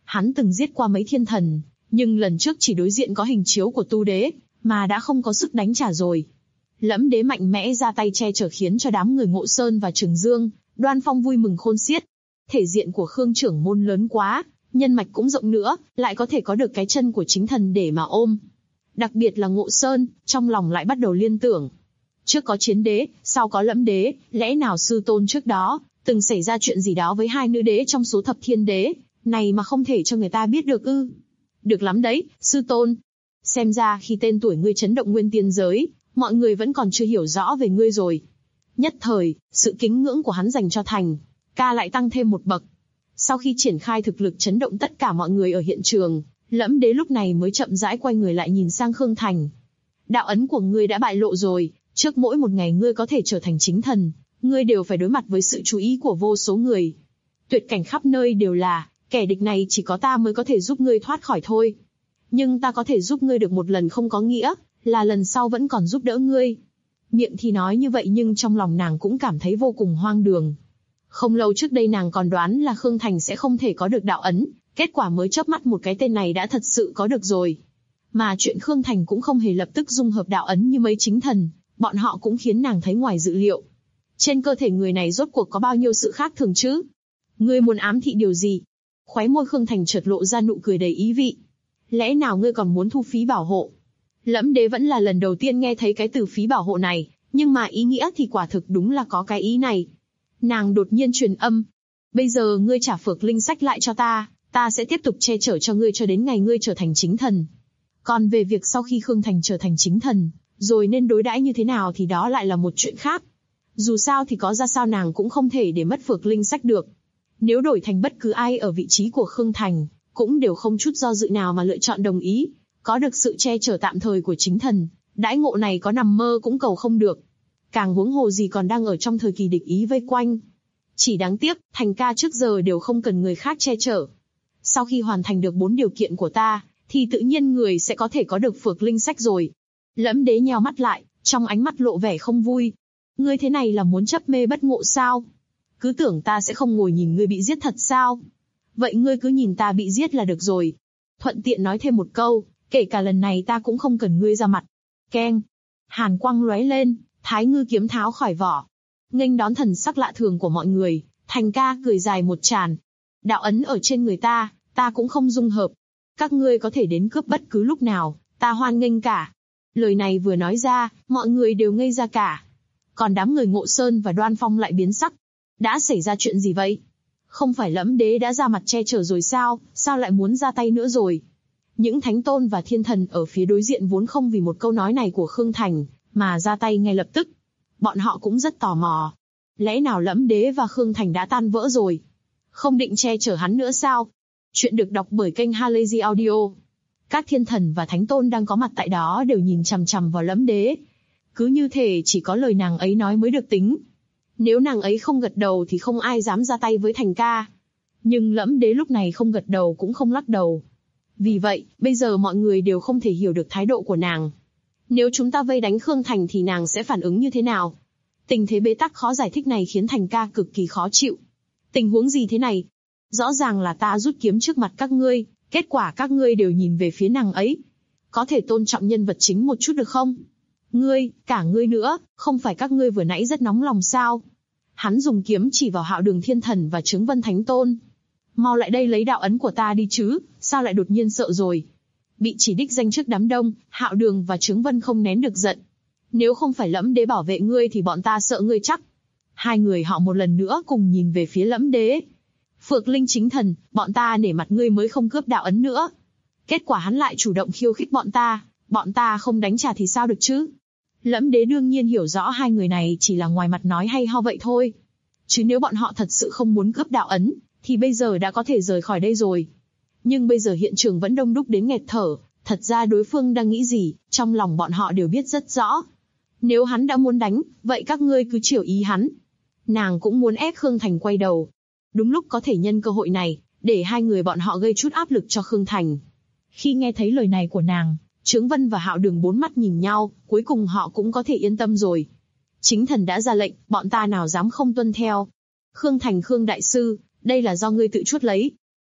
Speaker 2: Hắn từng giết qua mấy thiên thần, nhưng lần trước chỉ đối diện có hình chiếu của tu đế, mà đã không có sức đánh trả rồi. Lẫm đế mạnh mẽ ra tay che chở khiến cho đám người Ngộ Sơn và Trường Dương, Đoan Phong vui mừng khôn xiết. Thể diện của Khương trưởng môn lớn quá, nhân mạch cũng rộng nữa, lại có thể có được cái chân của chính thần để mà ôm. Đặc biệt là Ngộ Sơn, trong lòng lại bắt đầu liên tưởng. Trước có chiến đế, sau có lẫm đế, lẽ nào sư tôn trước đó, từng xảy ra chuyện gì đó với hai nữ đế trong số thập thiên đế, này mà không thể cho người ta biết được ư? Được lắm đấy, sư tôn. Xem ra khi tên tuổi ngươi chấn động nguyên tiên giới, mọi người vẫn còn chưa hiểu rõ về ngươi rồi. Nhất thời, sự kính ngưỡng của hắn dành cho Thành ca lại tăng thêm một bậc. Sau khi triển khai thực lực chấn động tất cả mọi người ở hiện trường, lẫm đế lúc này mới chậm rãi quay người lại nhìn sang Khương Thành. Đạo ấn của ngươi đã bại lộ rồi, trước mỗi một ngày ngươi có thể trở thành chính thần, ngươi đều phải đối mặt với sự chú ý của vô số người. Tuyệt cảnh khắp nơi đều là, kẻ địch này chỉ có ta mới có thể giúp ngươi thoát khỏi thôi. Nhưng ta có thể giúp ngươi được một lần không có nghĩa là lần sau vẫn còn giúp đỡ ngươi. Miệng thì nói như vậy nhưng trong lòng nàng cũng cảm thấy vô cùng hoang đường. Không lâu trước đây nàng còn đoán là Khương Thành sẽ không thể có được đạo ấn, kết quả mới chớp mắt một cái tên này đã thật sự có được rồi. Mà chuyện Khương Thành cũng không hề lập tức dung hợp đạo ấn như mấy chính thần, bọn họ cũng khiến nàng thấy ngoài dự liệu. Trên cơ thể người này rốt cuộc có bao nhiêu sự khác thường chứ? Ngươi muốn ám thị điều gì? Khóe môi Khương Thành chợt lộ ra nụ cười đầy ý vị. Lẽ nào ngươi còn muốn thu phí bảo hộ? Lẫm đế vẫn là lần đầu tiên nghe thấy cái từ phí bảo hộ này, nhưng mà ý nghĩa thì quả thực đúng là có cái ý này. Nàng đột nhiên truyền âm. Bây giờ ngươi trả phược linh sách lại cho ta, ta sẽ tiếp tục che chở cho ngươi cho đến ngày ngươi trở thành chính thần. Còn về việc sau khi Khương Thành trở thành chính thần, rồi nên đối đãi như thế nào thì đó lại là một chuyện khác. Dù sao thì có ra sao nàng cũng không thể để mất phược linh sách được. Nếu đổi thành bất cứ ai ở vị trí của Khương Thành, cũng đều không chút do dự nào mà lựa chọn đồng ý. Có được sự che chở tạm thời của chính thần, đãi ngộ này có nằm mơ cũng cầu không được. Càng huống hồ gì còn đang ở trong thời kỳ địch ý vây quanh. Chỉ đáng tiếc, Thành ca trước giờ đều không cần người khác che chở. Sau khi hoàn thành được 4 điều kiện của ta, thì tự nhiên người sẽ có thể có được phược linh sách rồi. Lẫm đế nheo mắt lại, trong ánh mắt lộ vẻ không vui. Ngươi thế này là muốn chấp mê bất ngộ sao? Cứ tưởng ta sẽ không ngồi nhìn ngươi bị giết thật sao? Vậy ngươi cứ nhìn ta bị giết là được rồi. Thuận tiện nói thêm một câu, kể cả lần này ta cũng không cần ngươi ra mặt. Keng. Hàn quang lóe lên, Thái Ngư kiếm tháo khỏi vỏ. Nghênh đón thần sắc lạ thường của mọi người, Thành ca cười dài một tràng. Đạo ấn ở trên người ta cũng không dung hợp. Các ngươi có thể đến cướp bất cứ lúc nào, ta hoan nghênh cả. Lời này vừa nói ra, mọi người đều ngây ra cả. Còn đám người Ngộ Sơn và Đoan Phong lại biến sắc. Đã xảy ra chuyện gì vậy? Không phải lẫm đế đã ra mặt che chở rồi sao, sao lại muốn ra tay nữa rồi? Những thánh tôn và thiên thần ở phía đối diện vốn không vì một câu nói này của Khương Thành, mà ra tay ngay lập tức. Bọn họ cũng rất tò mò. Lẽ nào lẫm đế và Khương Thành đã tan vỡ rồi? Không định che chở hắn nữa sao? Chuyện được đọc bởi kênh Halazy Audio. Các thiên thần và thánh tôn đang có mặt tại đó đều nhìn chằm chằm vào lẫm đế. Cứ như thể chỉ có lời nàng ấy nói mới được tính. Nếu nàng ấy không gật đầu thì không ai dám ra tay với Thành ca. Nhưng lẫm đế lúc này không gật đầu cũng không lắc đầu. Vì vậy, bây giờ mọi người đều không thể hiểu được thái độ của nàng. Nếu chúng ta vây đánh Khương Thành thì nàng sẽ phản ứng như thế nào? Tình thế bế tắc khó giải thích này khiến Thành ca cực kỳ khó chịu. Tình huống gì thế này? Rõ ràng là ta rút kiếm trước mặt các ngươi, kết quả các ngươi đều nhìn về phía nàng ấy. Có thể tôn trọng nhân vật chính một chút được không? Ngươi, cả ngươi nữa, không phải các ngươi vừa nãy rất nóng lòng sao? Hắn dùng kiếm chỉ vào Hạo Đường Thiên Thần và Chướng Vân Thánh Tôn. Mau lại đây lấy đạo ấn của ta đi chứ, sao lại đột nhiên sợ rồi? Bị chỉ đích danh trước đám đông, Hạo Đường và Chướng Vân không nén được giận. Nếu không phải lẫm đế bảo vệ ngươi thì bọn ta sợ ngươi chắc. Hai người họ một lần nữa cùng nhìn về phía lẫm đế. Phược Linh chính thần, bọn ta nể mặt ngươi mới không cướp đạo ấn nữa. Kết quả hắn lại chủ động khiêu khích bọn ta không đánh trả thì sao được chứ? Lẫm đế đương nhiên hiểu rõ hai người này chỉ là ngoài mặt nói hay ho vậy thôi. Chứ nếu bọn họ thật sự không muốn cướp đạo ấn, thì bây giờ đã có thể rời khỏi đây rồi. Nhưng bây giờ hiện trường vẫn đông đúc đến nghẹt thở, thật ra đối phương đang nghĩ gì, trong lòng bọn họ đều biết rất rõ. Nếu hắn đã muốn đánh, vậy các ngươi cứ chiều ý hắn. Nàng cũng muốn ép Khương Thành quay đầu. Đúng lúc có thể nhân cơ hội này, để hai người bọn họ gây chút áp lực cho Khương Thành. Khi nghe thấy lời này của nàng, Chướng Vân và Hạo Đường bốn mắt nhìn nhau, cuối cùng họ cũng có thể yên tâm rồi. Chính thần đã ra lệnh, bọn ta nào dám không tuân theo. Khương Thành Khương Đại Sư, đây là do ngươi tự chuất lấy.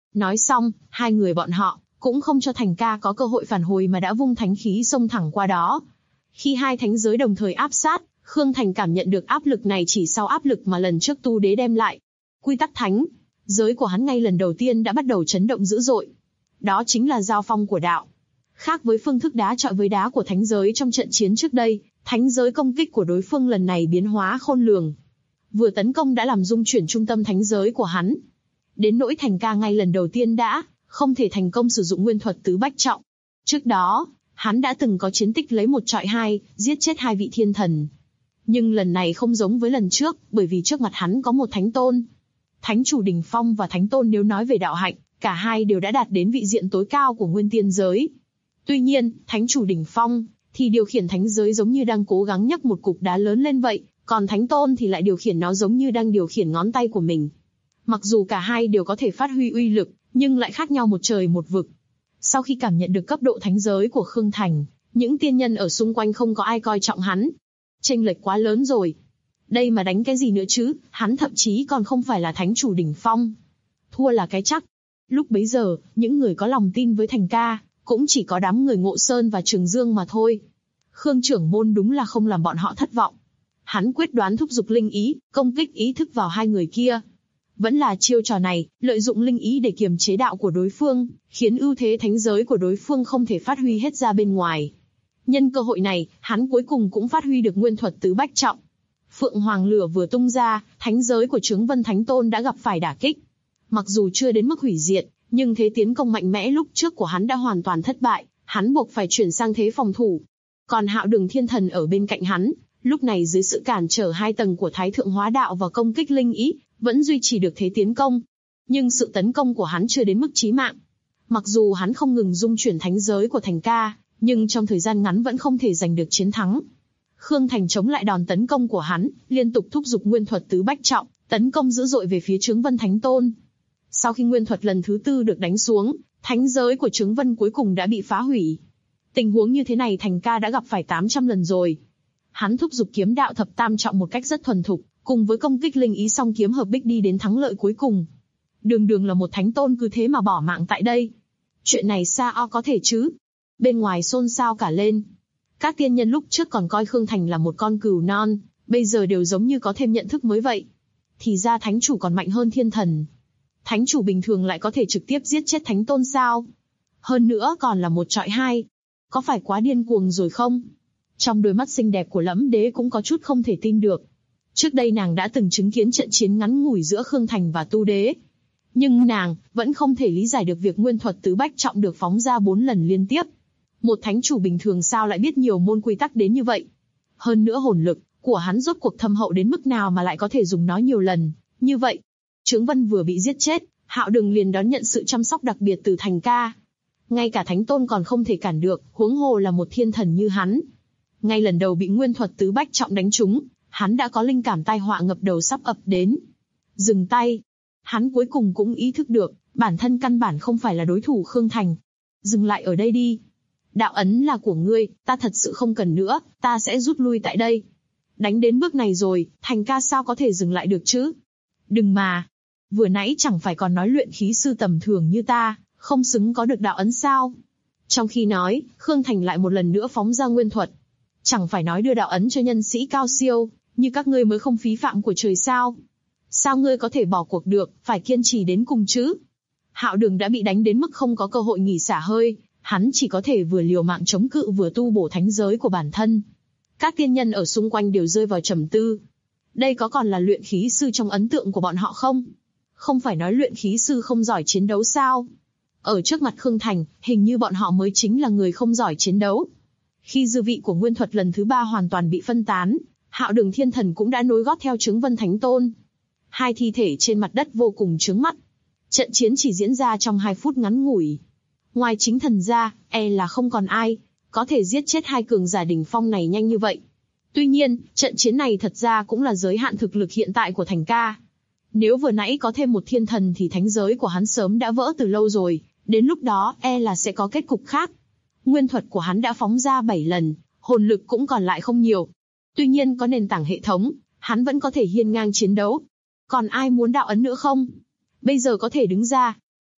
Speaker 2: Nói xong, hai người bọn họ cũng không cho Thành Ca có cơ hội phản hồi mà đã vung thánh khí xông thẳng qua đó. Khi hai thánh giới đồng thời áp sát, Khương Thành cảm nhận được áp lực này chỉ sau áp lực mà lần trước tu đế đem lại. Quy tắc thánh giới của hắn ngay lần đầu tiên đã bắt đầu chấn động dữ dội. Đó chính là giao phong của đạo. Khác với phương thức đá chọi với đá của thánh giới trong trận chiến trước đây, thánh giới công kích của đối phương lần này biến hóa khôn lường. Vừa tấn công đã làm rung chuyển trung tâm thánh giới của hắn. Đến nỗi Thành Ca ngay lần đầu tiên đã không thể thành công sử dụng nguyên thuật tứ bách trọng. Trước đó, hắn đã từng có chiến tích lấy 1 chọi 2, giết chết 2 vị thiên thần. Nhưng lần này không giống với lần trước, bởi vì trước mặt hắn có một thánh tôn. Thánh chủ đỉnh phong và thánh tôn nếu nói về đạo hạnh, cả hai đều đã đạt đến vị diện tối cao của nguyên tiên giới. Tuy nhiên, thánh chủ đỉnh phong thì điều khiển thánh giới giống như đang cố gắng nhấc một cục đá lớn lên vậy, còn thánh tôn thì lại điều khiển nó giống như đang điều khiển ngón tay của mình. Mặc dù cả hai đều có thể phát huy uy lực, nhưng lại khác nhau một trời một vực. Sau khi cảm nhận được cấp độ thánh giới của Khương Thành, những tiên nhân ở xung quanh không có ai coi trọng hắn. Chênh lệch quá lớn rồi. Đây mà đánh cái gì nữa chứ, hắn thậm chí còn không phải là thánh chủ đỉnh phong. Thua là cái chắc. Lúc bấy giờ, những người có lòng tin với Thành Ca, cũng chỉ có đám người Ngộ Sơn và Trường Dương mà thôi. Khương trưởng môn đúng là không làm bọn họ thất vọng. Hắn quyết đoán thúc giục linh ý, công kích ý thức vào hai người kia. Vẫn là chiêu trò này, lợi dụng linh ý để kiềm chế đạo của đối phương, khiến ưu thế thánh giới của đối phương không thể phát huy hết ra bên ngoài. Nhân cơ hội này, hắn cuối cùng cũng phát huy được nguyên thuật tứ bách trọng. Phượng Hoàng lửa vừa tung ra, thánh giới của Chướng Vân Thánh Tôn đã gặp phải đả kích. Mặc dù chưa đến mức hủy diệt, nhưng thế tiến công mạnh mẽ lúc trước của hắn đã hoàn toàn thất bại, hắn buộc phải chuyển sang thế phòng thủ. Còn Hạo Đường Thiên Thần ở bên cạnh hắn, lúc này dưới sự cản trở 2 tầng của Thái Thượng Hóa Đạo và công kích linh ý, vẫn duy trì được thế tiến công. Nhưng sự tấn công của hắn chưa đến mức chí mạng. Mặc dù hắn không ngừng dung chuyển thánh giới của Thành Ca, nhưng trong thời gian ngắn vẫn không thể giành được chiến thắng. Khương Thành chống lại đòn tấn công của hắn, liên tục thúc giục nguyên thuật tứ bách trọng, tấn công dữ dội về phía Chướng Vân Thánh Tôn. Sau khi nguyên thuật lần thứ 4 được đánh xuống, thánh giới của Chướng Vân cuối cùng đã bị phá hủy. Tình huống như thế này Thành Ca đã gặp phải 800 lần rồi. Hắn thúc giục kiếm đạo thập tam trọng một cách rất thuần thục, cùng với công kích linh ý song kiếm hợp bích đi đến thắng lợi cuối cùng. Đường đường là một thánh tôn cứ thế mà bỏ mạng tại đây. Chuyện này sao có thể chứ? Bên ngoài xôn xao cả lên. Các tiên nhân lúc trước còn coi Khương Thành là một con cừu non, bây giờ đều giống như có thêm nhận thức mới vậy. Thì ra thánh chủ còn mạnh hơn thiên thần. Thánh chủ bình thường lại có thể trực tiếp giết chết thánh tôn sao? Hơn nữa còn là 1 chọi 2. Có phải quá điên cuồng rồi không? Trong đôi mắt xinh đẹp của Lẫm Đế cũng có chút không thể tin được. Trước đây nàng đã từng chứng kiến trận chiến ngắn ngủi giữa Khương Thành và Tu Đế. Nhưng nàng vẫn không thể lý giải được việc nguyên thuật tứ bách trọng được phóng ra 4 lần liên tiếp. Một thánh chủ bình thường sao lại biết nhiều môn quy tắc đến như vậy? Hơn nữa hồn lực của hắn rốt cuộc thâm hậu đến mức nào mà lại có thể dùng nó nhiều lần như vậy? Chướng Vân vừa bị giết chết, Hạo Đường liền đón nhận sự chăm sóc đặc biệt từ Thành Ca. Ngay cả thánh tôn còn không thể cản được, huống hồ là một thiên thần như hắn. Ngay lần đầu bị nguyên thuật tứ bách trọng đánh trúng, hắn đã có linh cảm tai họa ngập đầu sắp ập đến. Dừng tay. Hắn cuối cùng cũng ý thức được, bản thân căn bản không phải là đối thủ Khương Thành. Dừng lại ở đây đi. Đạo ấn là của ngươi, ta thật sự không cần nữa, ta sẽ rút lui tại đây. Đánh đến bước này rồi, Thành Ca sao có thể dừng lại được chứ? Đừng mà. Vừa nãy chẳng phải còn nói luyện khí sư tầm thường như ta, không xứng có được đạo ấn sao? Trong khi nói, Khương Thành lại một lần nữa phóng ra nguyên thuật. Chẳng phải nói đưa đạo ấn cho nhân sĩ cao siêu, như các ngươi mới không phí phạm của trời sao? Sao ngươi có thể bỏ cuộc được, phải kiên trì đến cùng chứ? Hạo Đường đã bị đánh đến mức không có cơ hội nghỉ xả hơi, hắn chỉ có thể vừa liều mạng chống cự vừa tu bổ thánh giới của bản thân. Các tiên nhân ở xung quanh đều rơi vào trầm tư. Đây có còn là luyện khí sư trong ấn tượng của bọn họ không? Không phải nói luyện khí sư không giỏi chiến đấu sao? Ở trước mặt Khương Thành, hình như bọn họ mới chính là người không giỏi chiến đấu. Khi dư vị của nguyên thuật lần thứ 3 hoàn toàn bị phân tán, Hạo Đường Thiên Thần cũng đã nối gót theo Chướng Vân Thánh Tôn. Hai thi thể trên mặt đất vô cùng chướng mắt. Trận chiến chỉ diễn ra trong 2 phút ngắn ngủi. Ngoài chính thần ra, là không còn ai có thể giết chết 2 cường giả đỉnh phong này nhanh như vậy. Tuy nhiên, trận chiến này thật ra cũng là giới hạn thực lực hiện tại của Thành Ca. Nếu vừa nãy có thêm một thiên thần thì thánh giới của hắn sớm đã vỡ từ lâu rồi, đến lúc đó là sẽ có kết cục khác. Nguyên thuật của hắn đã phóng ra 7 lần, hồn lực cũng còn lại không nhiều. Tuy nhiên có nền tảng hệ thống, hắn vẫn có thể hiên ngang chiến đấu. Còn ai muốn đạo ấn nữa không? Bây giờ có thể đứng ra.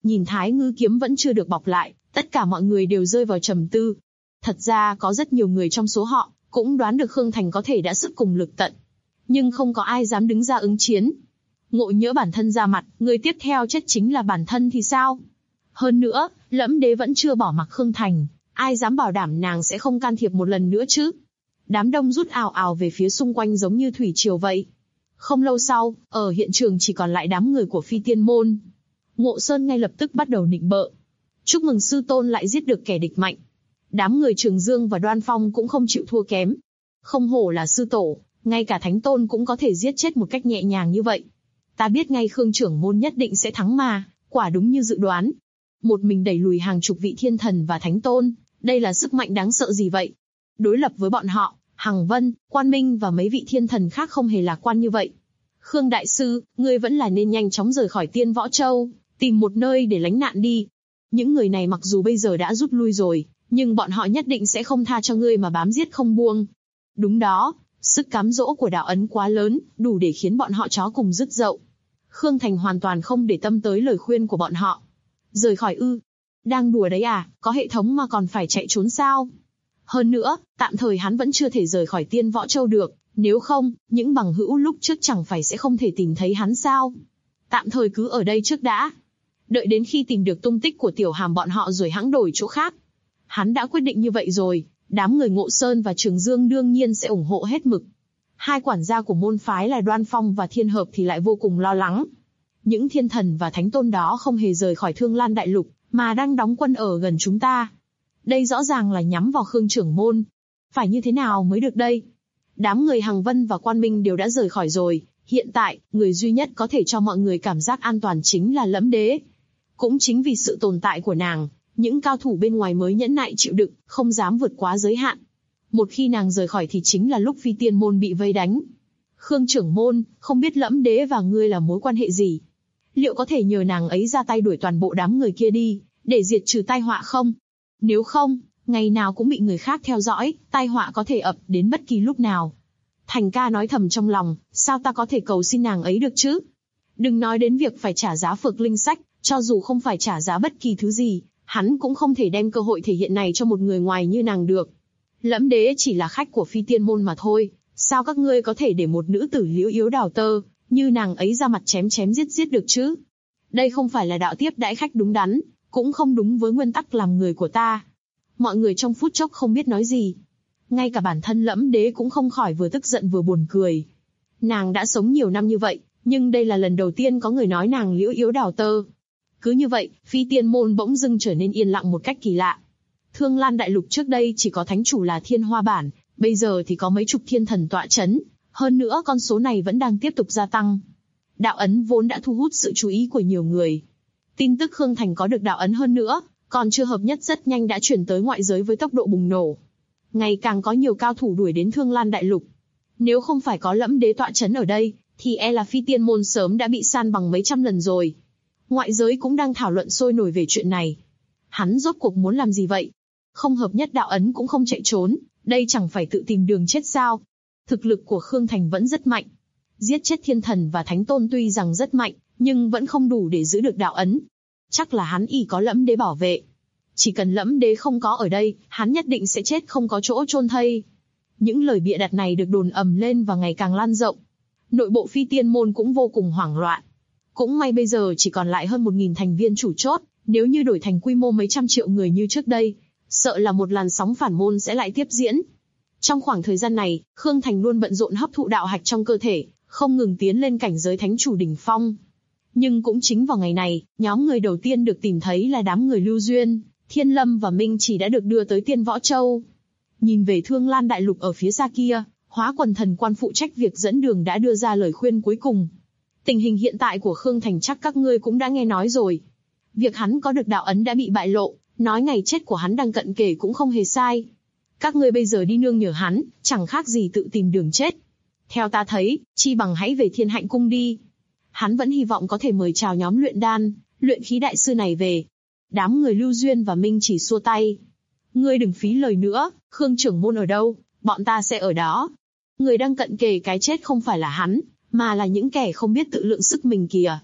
Speaker 2: Nhìn Thái Ngư kiếm vẫn chưa được bọc lại, tất cả mọi người đều rơi vào trầm tư. Thật ra có rất nhiều người trong số họ cũng đoán được Khương Thành có thể đã sức cùng lực tận, nhưng không có ai dám đứng ra ứng chiến. Ngộ nhỡ bản thân ra mặt, người tiếp theo chết chính là bản thân thì sao? Hơn nữa, Lẫm Đế vẫn chưa bỏ mặc Khương Thành, ai dám bảo đảm nàng sẽ không can thiệp một lần nữa chứ? Đám đông rút ào ào về phía xung quanh giống như thủy triều vậy. Không lâu sau, ở hiện trường chỉ còn lại đám người của Phi Tiên Môn. Ngộ Sơn ngay lập tức bắt đầu nịnh bợ. Chúc mừng sư tôn lại giết được kẻ địch mạnh. Đám người Trường Dương và Đoan Phong cũng không chịu thua kém. Không hổ là sư tổ, ngay cả thánh tôn cũng có thể giết chết một cách nhẹ nhàng như vậy. Ta biết ngay Khương trưởng môn nhất định sẽ thắng mà, quả đúng như dự đoán. Một mình đẩy lùi hàng chục vị thiên thần và thánh tôn, đây là sức mạnh đáng sợ gì vậy? Đối lập với bọn họ, Hằng Vân, Quan Minh và mấy vị thiên thần khác không hề lạc quan như vậy. Khương đại sư, ngươi vẫn là nên nhanh chóng rời khỏi Tiên Võ Châu, tìm một nơi để lánh nạn đi. Những người này mặc dù bây giờ đã rút lui rồi, nhưng bọn họ nhất định sẽ không tha cho ngươi mà bám giết không buông. Đúng đó, sức cám dỗ của đạo ấn quá lớn, đủ để khiến bọn họ chó cùng rứt dậu. Khương Thành hoàn toàn không để tâm tới lời khuyên của bọn họ. Rời khỏi ư? Đang đùa đấy à, có hệ thống mà còn phải chạy trốn sao? Hơn nữa, tạm thời hắn vẫn chưa thể rời khỏi Tiên Võ Châu được, nếu không, những bằng hữu lúc trước chẳng phải sẽ không thể tìm thấy hắn sao? Tạm thời cứ ở đây trước đã. Đợi đến khi tìm được tung tích của Tiểu Hàm bọn họ rồi hãng đổi chỗ khác. Hắn đã quyết định như vậy rồi, đám người Ngộ Sơn và Trường Dương đương nhiên sẽ ủng hộ hết mực. Hai quản gia của môn phái là Đoan Phong và Thiên Hợp thì lại vô cùng lo lắng. Những thiên thần và thánh tôn đó không hề rời khỏi Thương Lan Đại Lục, mà đang đóng quân ở gần chúng ta. Đây rõ ràng là nhắm vào Khương trưởng môn. Phải như thế nào mới được đây? Đám người Hằng Vân và Quan Minh đều đã rời khỏi rồi. Hiện tại, người duy nhất có thể cho mọi người cảm giác an toàn chính là Lẫm Đế. Cũng chính vì sự tồn tại của nàng, những cao thủ bên ngoài mới nhẫn nại chịu đựng, không dám vượt quá giới hạn. Một khi nàng rời khỏi thì chính là lúc Phi Tiên Môn bị vây đánh. Khương trưởng môn, không biết Lẫm Đế và ngươi là mối quan hệ gì? Liệu có thể nhờ nàng ấy ra tay đuổi toàn bộ đám người kia đi, để diệt trừ tai họa không? Nếu không, ngày nào cũng bị người khác theo dõi, tai họa có thể ập đến bất kỳ lúc nào. Thành ca nói thầm trong lòng, sao ta có thể cầu xin nàng ấy được chứ? Đừng nói đến việc phải trả giá phược linh sách, cho dù không phải trả giá bất kỳ thứ gì, hắn cũng không thể đem cơ hội thể hiện này cho một người ngoài như nàng được. Lẫm Đế chỉ là khách của Phi Tiên Môn mà thôi, sao các ngươi có thể để một nữ tử liễu yếu đào tơ, như nàng ấy ra mặt chém chém giết được chứ? Đây không phải là đạo tiếp đãi khách đúng đắn, cũng không đúng với nguyên tắc làm người của ta. Mọi người trong phút chốc không biết nói gì. Ngay cả bản thân Lẫm Đế cũng không khỏi vừa tức giận vừa buồn cười. Nàng đã sống nhiều năm như vậy, nhưng đây là lần đầu tiên có người nói nàng liễu yếu đào tơ. Cứ như vậy, Phi Tiên Môn bỗng dưng trở nên yên lặng một cách kỳ lạ. Thương Lan Đại Lục trước đây chỉ có thánh chủ là Thiên Hoa Bản, bây giờ thì có mấy chục thiên thần tọa chấn, hơn nữa con số này vẫn đang tiếp tục gia tăng. Đạo ấn vốn đã thu hút sự chú ý của nhiều người. Tin tức Khương Thành có được đạo ấn hơn nữa, còn chưa hợp nhất rất nhanh đã chuyển tới ngoại giới với tốc độ bùng nổ. Ngày càng có nhiều cao thủ đuổi đến Thương Lan Đại Lục. Nếu không phải có Lẫm Đế tọa chấn ở đây, thì e là Phi Tiên Môn sớm đã bị san bằng mấy trăm lần rồi. Ngoại giới cũng đang thảo luận sôi nổi về chuyện này. Hắn rốt cuộc muốn làm gì vậy? Không hợp nhất đạo ấn cũng không chạy trốn, đây chẳng phải tự tìm đường chết sao? Thực lực của Khương Thành vẫn rất mạnh. Giết chết thiên thần và thánh tôn tuy rằng rất mạnh, nhưng vẫn không đủ để giữ được đạo ấn. Chắc là hắn ỷ có Lẫm Đế bảo vệ. Chỉ cần Lẫm Đế không có ở đây, hắn nhất định sẽ chết không có chỗ chôn thây. Những lời bịa đặt này được đồn ầm lên và ngày càng lan rộng. Nội bộ Phi Tiên Môn cũng vô cùng hoảng loạn. Cũng may bây giờ chỉ còn lại hơn 1000 thành viên chủ chốt, nếu như đổi thành quy mô mấy trăm triệu người như trước đây, sợ là một làn sóng phản môn sẽ lại tiếp diễn. Trong khoảng thời gian này, Khương Thành luôn bận rộn hấp thụ đạo hạch trong cơ thể, không ngừng tiến lên cảnh giới thánh chủ đỉnh phong. Nhưng cũng chính vào ngày này, nhóm người đầu tiên được tìm thấy là đám người Lưu Duyên, Thiên Lâm và Minh Chỉ đã được đưa tới Tiên Võ Châu. Nhìn về Thương Lan Đại Lục ở phía xa kia, Hóa Quần Thần Quan phụ trách việc dẫn đường đã đưa ra lời khuyên cuối cùng. Tình hình hiện tại của Khương Thành chắc các ngươi cũng đã nghe nói rồi. Việc hắn có được đạo ấn đã bị bại lộ, nói ngày chết của hắn đang cận kề cũng không hề sai. Các ngươi bây giờ đi nương nhờ hắn, chẳng khác gì tự tìm đường chết. Theo ta thấy, chi bằng hãy về Thiên Hạnh Cung đi. Hắn vẫn hy vọng có thể mời chào nhóm luyện đan, luyện khí đại sư này về. Đám người Lưu Duyên và Minh Chỉ xua tay. Ngươi đừng phí lời nữa, Khương trưởng môn ở đâu, bọn ta sẽ ở đó. Người đang cận kề cái chết không phải là hắn, mà là những kẻ không biết tự lượng sức mình kìa.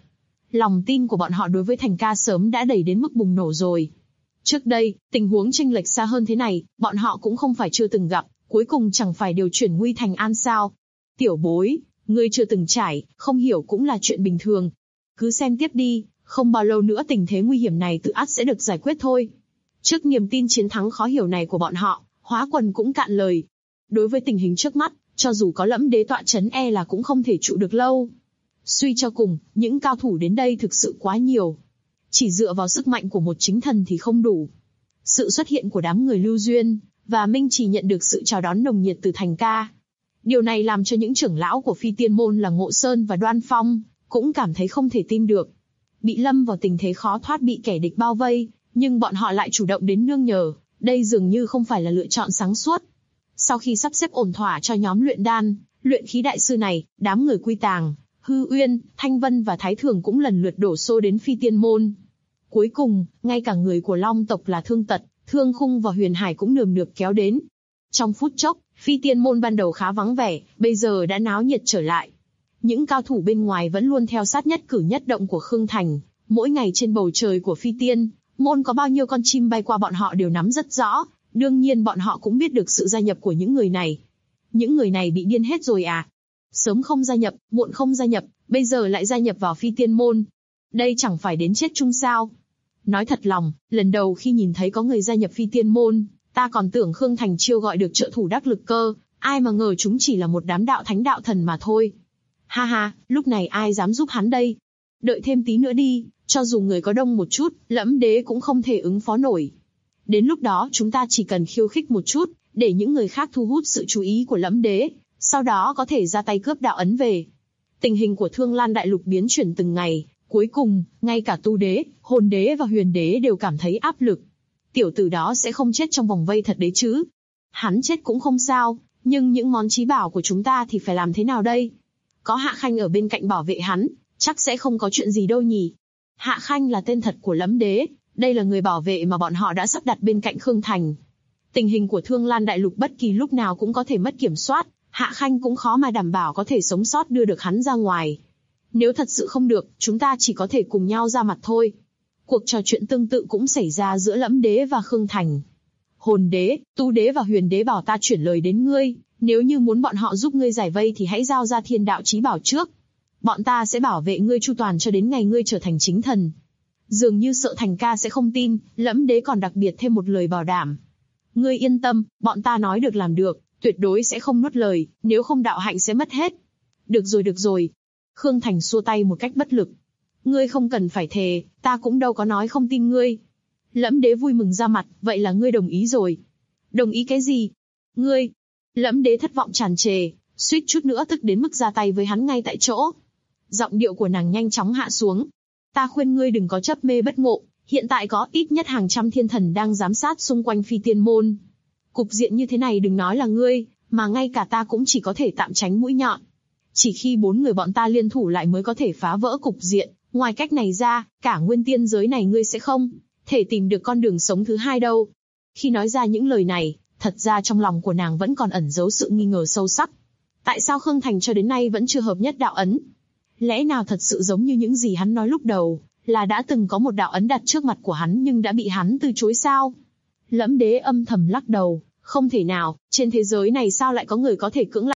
Speaker 2: Lòng tin của bọn họ đối với Thành ca sớm đã đẩy đến mức bùng nổ rồi. Trước đây, tình huống chênh lệch xa hơn thế này, bọn họ cũng không phải chưa từng gặp, cuối cùng chẳng phải điều chuyển nguy thành an sao. Tiểu bối, ngươi chưa từng trải, không hiểu cũng là chuyện bình thường. Cứ xem tiếp đi, không bao lâu nữa tình thế nguy hiểm này tự ắt sẽ được giải quyết thôi. Trước niềm tin chiến thắng khó hiểu này của bọn họ, Hóa Quần cũng cạn lời. Đối với tình hình trước mắt, cho dù có Lẫm Đế tọa chấn e là cũng không thể trụ được lâu. Suy cho cùng, những cao thủ đến đây thực sự quá nhiều. Chỉ dựa vào sức mạnh của một chính thần thì không đủ. Sự xuất hiện của đám người Lưu Duyên và Minh Chỉ nhận được sự chào đón nồng nhiệt từ Thành ca. Điều này làm cho những trưởng lão của Phi Tiên Môn là Ngộ Sơn và Đoan Phong cũng cảm thấy không thể tin được. Bị lâm vào tình thế khó thoát, bị kẻ địch bao vây, nhưng bọn họ lại chủ động đến nương nhờ, đây dường như không phải là lựa chọn sáng suốt. Sau khi sắp xếp ổn thỏa cho nhóm luyện đan, luyện khí đại sư này, đám người Quy Tàng, Hư Uyên, Thanh Vân và Thái Thường cũng lần lượt đổ xô đến Phi Tiên Môn. Cuối cùng, ngay cả người của Long tộc là Thương Tật, Thương Khung và Huyền Hải cũng nườm nượp kéo đến. Trong phút chốc, Phi Tiên Môn ban đầu khá vắng vẻ, bây giờ đã náo nhiệt trở lại. Những cao thủ bên ngoài vẫn luôn theo sát nhất cử nhất động của Khương Thành, mỗi ngày trên bầu trời của Phi Tiên Môn có bao nhiêu con chim bay qua bọn họ đều nắm rất rõ, đương nhiên bọn họ cũng biết được sự gia nhập của những người này. Những người này bị điên hết rồi à? Sớm không gia nhập, muộn không gia nhập, bây giờ lại gia nhập vào Phi Tiên Môn. Đây chẳng phải đến chết chung sao? Nói thật lòng, lần đầu khi nhìn thấy có người gia nhập Phi Tiên Môn, ta còn tưởng Khương Thành chiêu gọi được trợ thủ đắc lực cơ, ai mà ngờ chúng chỉ là một đám đạo thánh đạo thần mà thôi. Ha ha, lúc này ai dám giúp hắn đây? Đợi thêm tí nữa đi, cho dù người có đông một chút, Lẫm Đế cũng không thể ứng phó nổi. Đến lúc đó chúng ta chỉ cần khiêu khích một chút, để những người khác thu hút sự chú ý của Lẫm Đế, sau đó có thể ra tay cướp đạo ấn về. Tình hình của Thương Lan Đại Lục biến chuyển từng ngày, cuối cùng, ngay cả Tu Đế, Hồn Đế và Huyền Đế đều cảm thấy áp lực. Tiểu tử đó sẽ không chết trong vòng vây thật đấy chứ? Hắn chết cũng không sao, nhưng những món chí bảo của chúng ta thì phải làm thế nào đây? Có Hạ Khanh ở bên cạnh bảo vệ hắn, chắc sẽ không có chuyện gì đâu nhỉ? Hạ Khanh là tên thật của Lẫm Đế, đây là người bảo vệ mà bọn họ đã sắp đặt bên cạnh Khương Thành. Tình hình của Thương Lan Đại Lục bất kỳ lúc nào cũng có thể mất kiểm soát, Hạ Khanh cũng khó mà đảm bảo có thể sống sót đưa được hắn ra ngoài. Nếu thật sự không được, chúng ta chỉ có thể cùng nhau ra mặt thôi. Cuộc trò chuyện tương tự cũng xảy ra giữa Lẫm Đế và Khương Thành. Hồn Đế, Tu Đế và Huyền Đế bảo ta chuyển lời đến ngươi, nếu như muốn bọn họ giúp ngươi giải vây thì hãy giao ra thiên đạo chí bảo trước. Bọn ta sẽ bảo vệ ngươi chu toàn cho đến ngày ngươi trở thành chính thần. Dường như sợ Thành ca sẽ không tin, Lẫm Đế còn đặc biệt thêm một lời bảo đảm. Ngươi yên tâm, bọn ta nói được làm được, tuyệt đối sẽ không nuốt lời, nếu không đạo hạnh sẽ mất hết. Được rồi. Khương Thành xua tay một cách bất lực. Ngươi không cần phải thề, ta cũng đâu có nói không tin ngươi. Lẫm Đế vui mừng ra mặt, vậy là ngươi đồng ý rồi. Đồng ý cái gì? Ngươi. Lẫm Đế thất vọng tràn trề, suýt chút nữa tức đến mức ra tay với hắn ngay tại chỗ. Giọng điệu của nàng nhanh chóng hạ xuống. Ta khuyên ngươi đừng có chấp mê bất ngộ, hiện tại có ít nhất hàng trăm thiên thần đang giám sát xung quanh Phi Tiên Môn. Cục diện như thế này đừng nói là ngươi, mà ngay cả ta cũng chỉ có thể tạm tránh mũi nhọn. Chỉ khi 4 người bọn ta liên thủ lại mới có thể phá vỡ cục diện, ngoài cách này ra, cả nguyên tiên giới này ngươi sẽ không thể tìm được con đường sống thứ hai đâu. Khi nói ra những lời này, thật ra trong lòng của nàng vẫn còn ẩn giấu sự nghi ngờ sâu sắc. Tại sao Khương Thành cho đến nay vẫn chưa hợp nhất đạo ấn? Lẽ nào thật sự giống như những gì hắn nói lúc đầu, là đã từng có một đạo ấn đặt trước mặt của hắn nhưng đã bị hắn từ chối sao? Lẫm Đế âm thầm lắc đầu, không thể nào, trên thế giới này sao lại có người có thể cưỡng lại.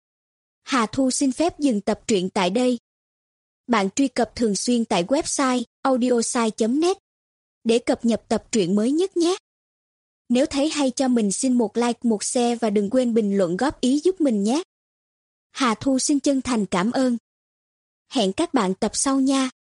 Speaker 3: Hà Thu xin phép dừng tập truyện tại đây. Bạn truy cập thường xuyên tại website audiosai.net để cập nhật tập truyện mới nhất nhé. Nếu thấy hay cho mình xin một like, một share và đừng quên bình luận góp ý giúp mình nhé. Hà Thu xin chân thành cảm ơn. Hẹn các bạn tập sau nha.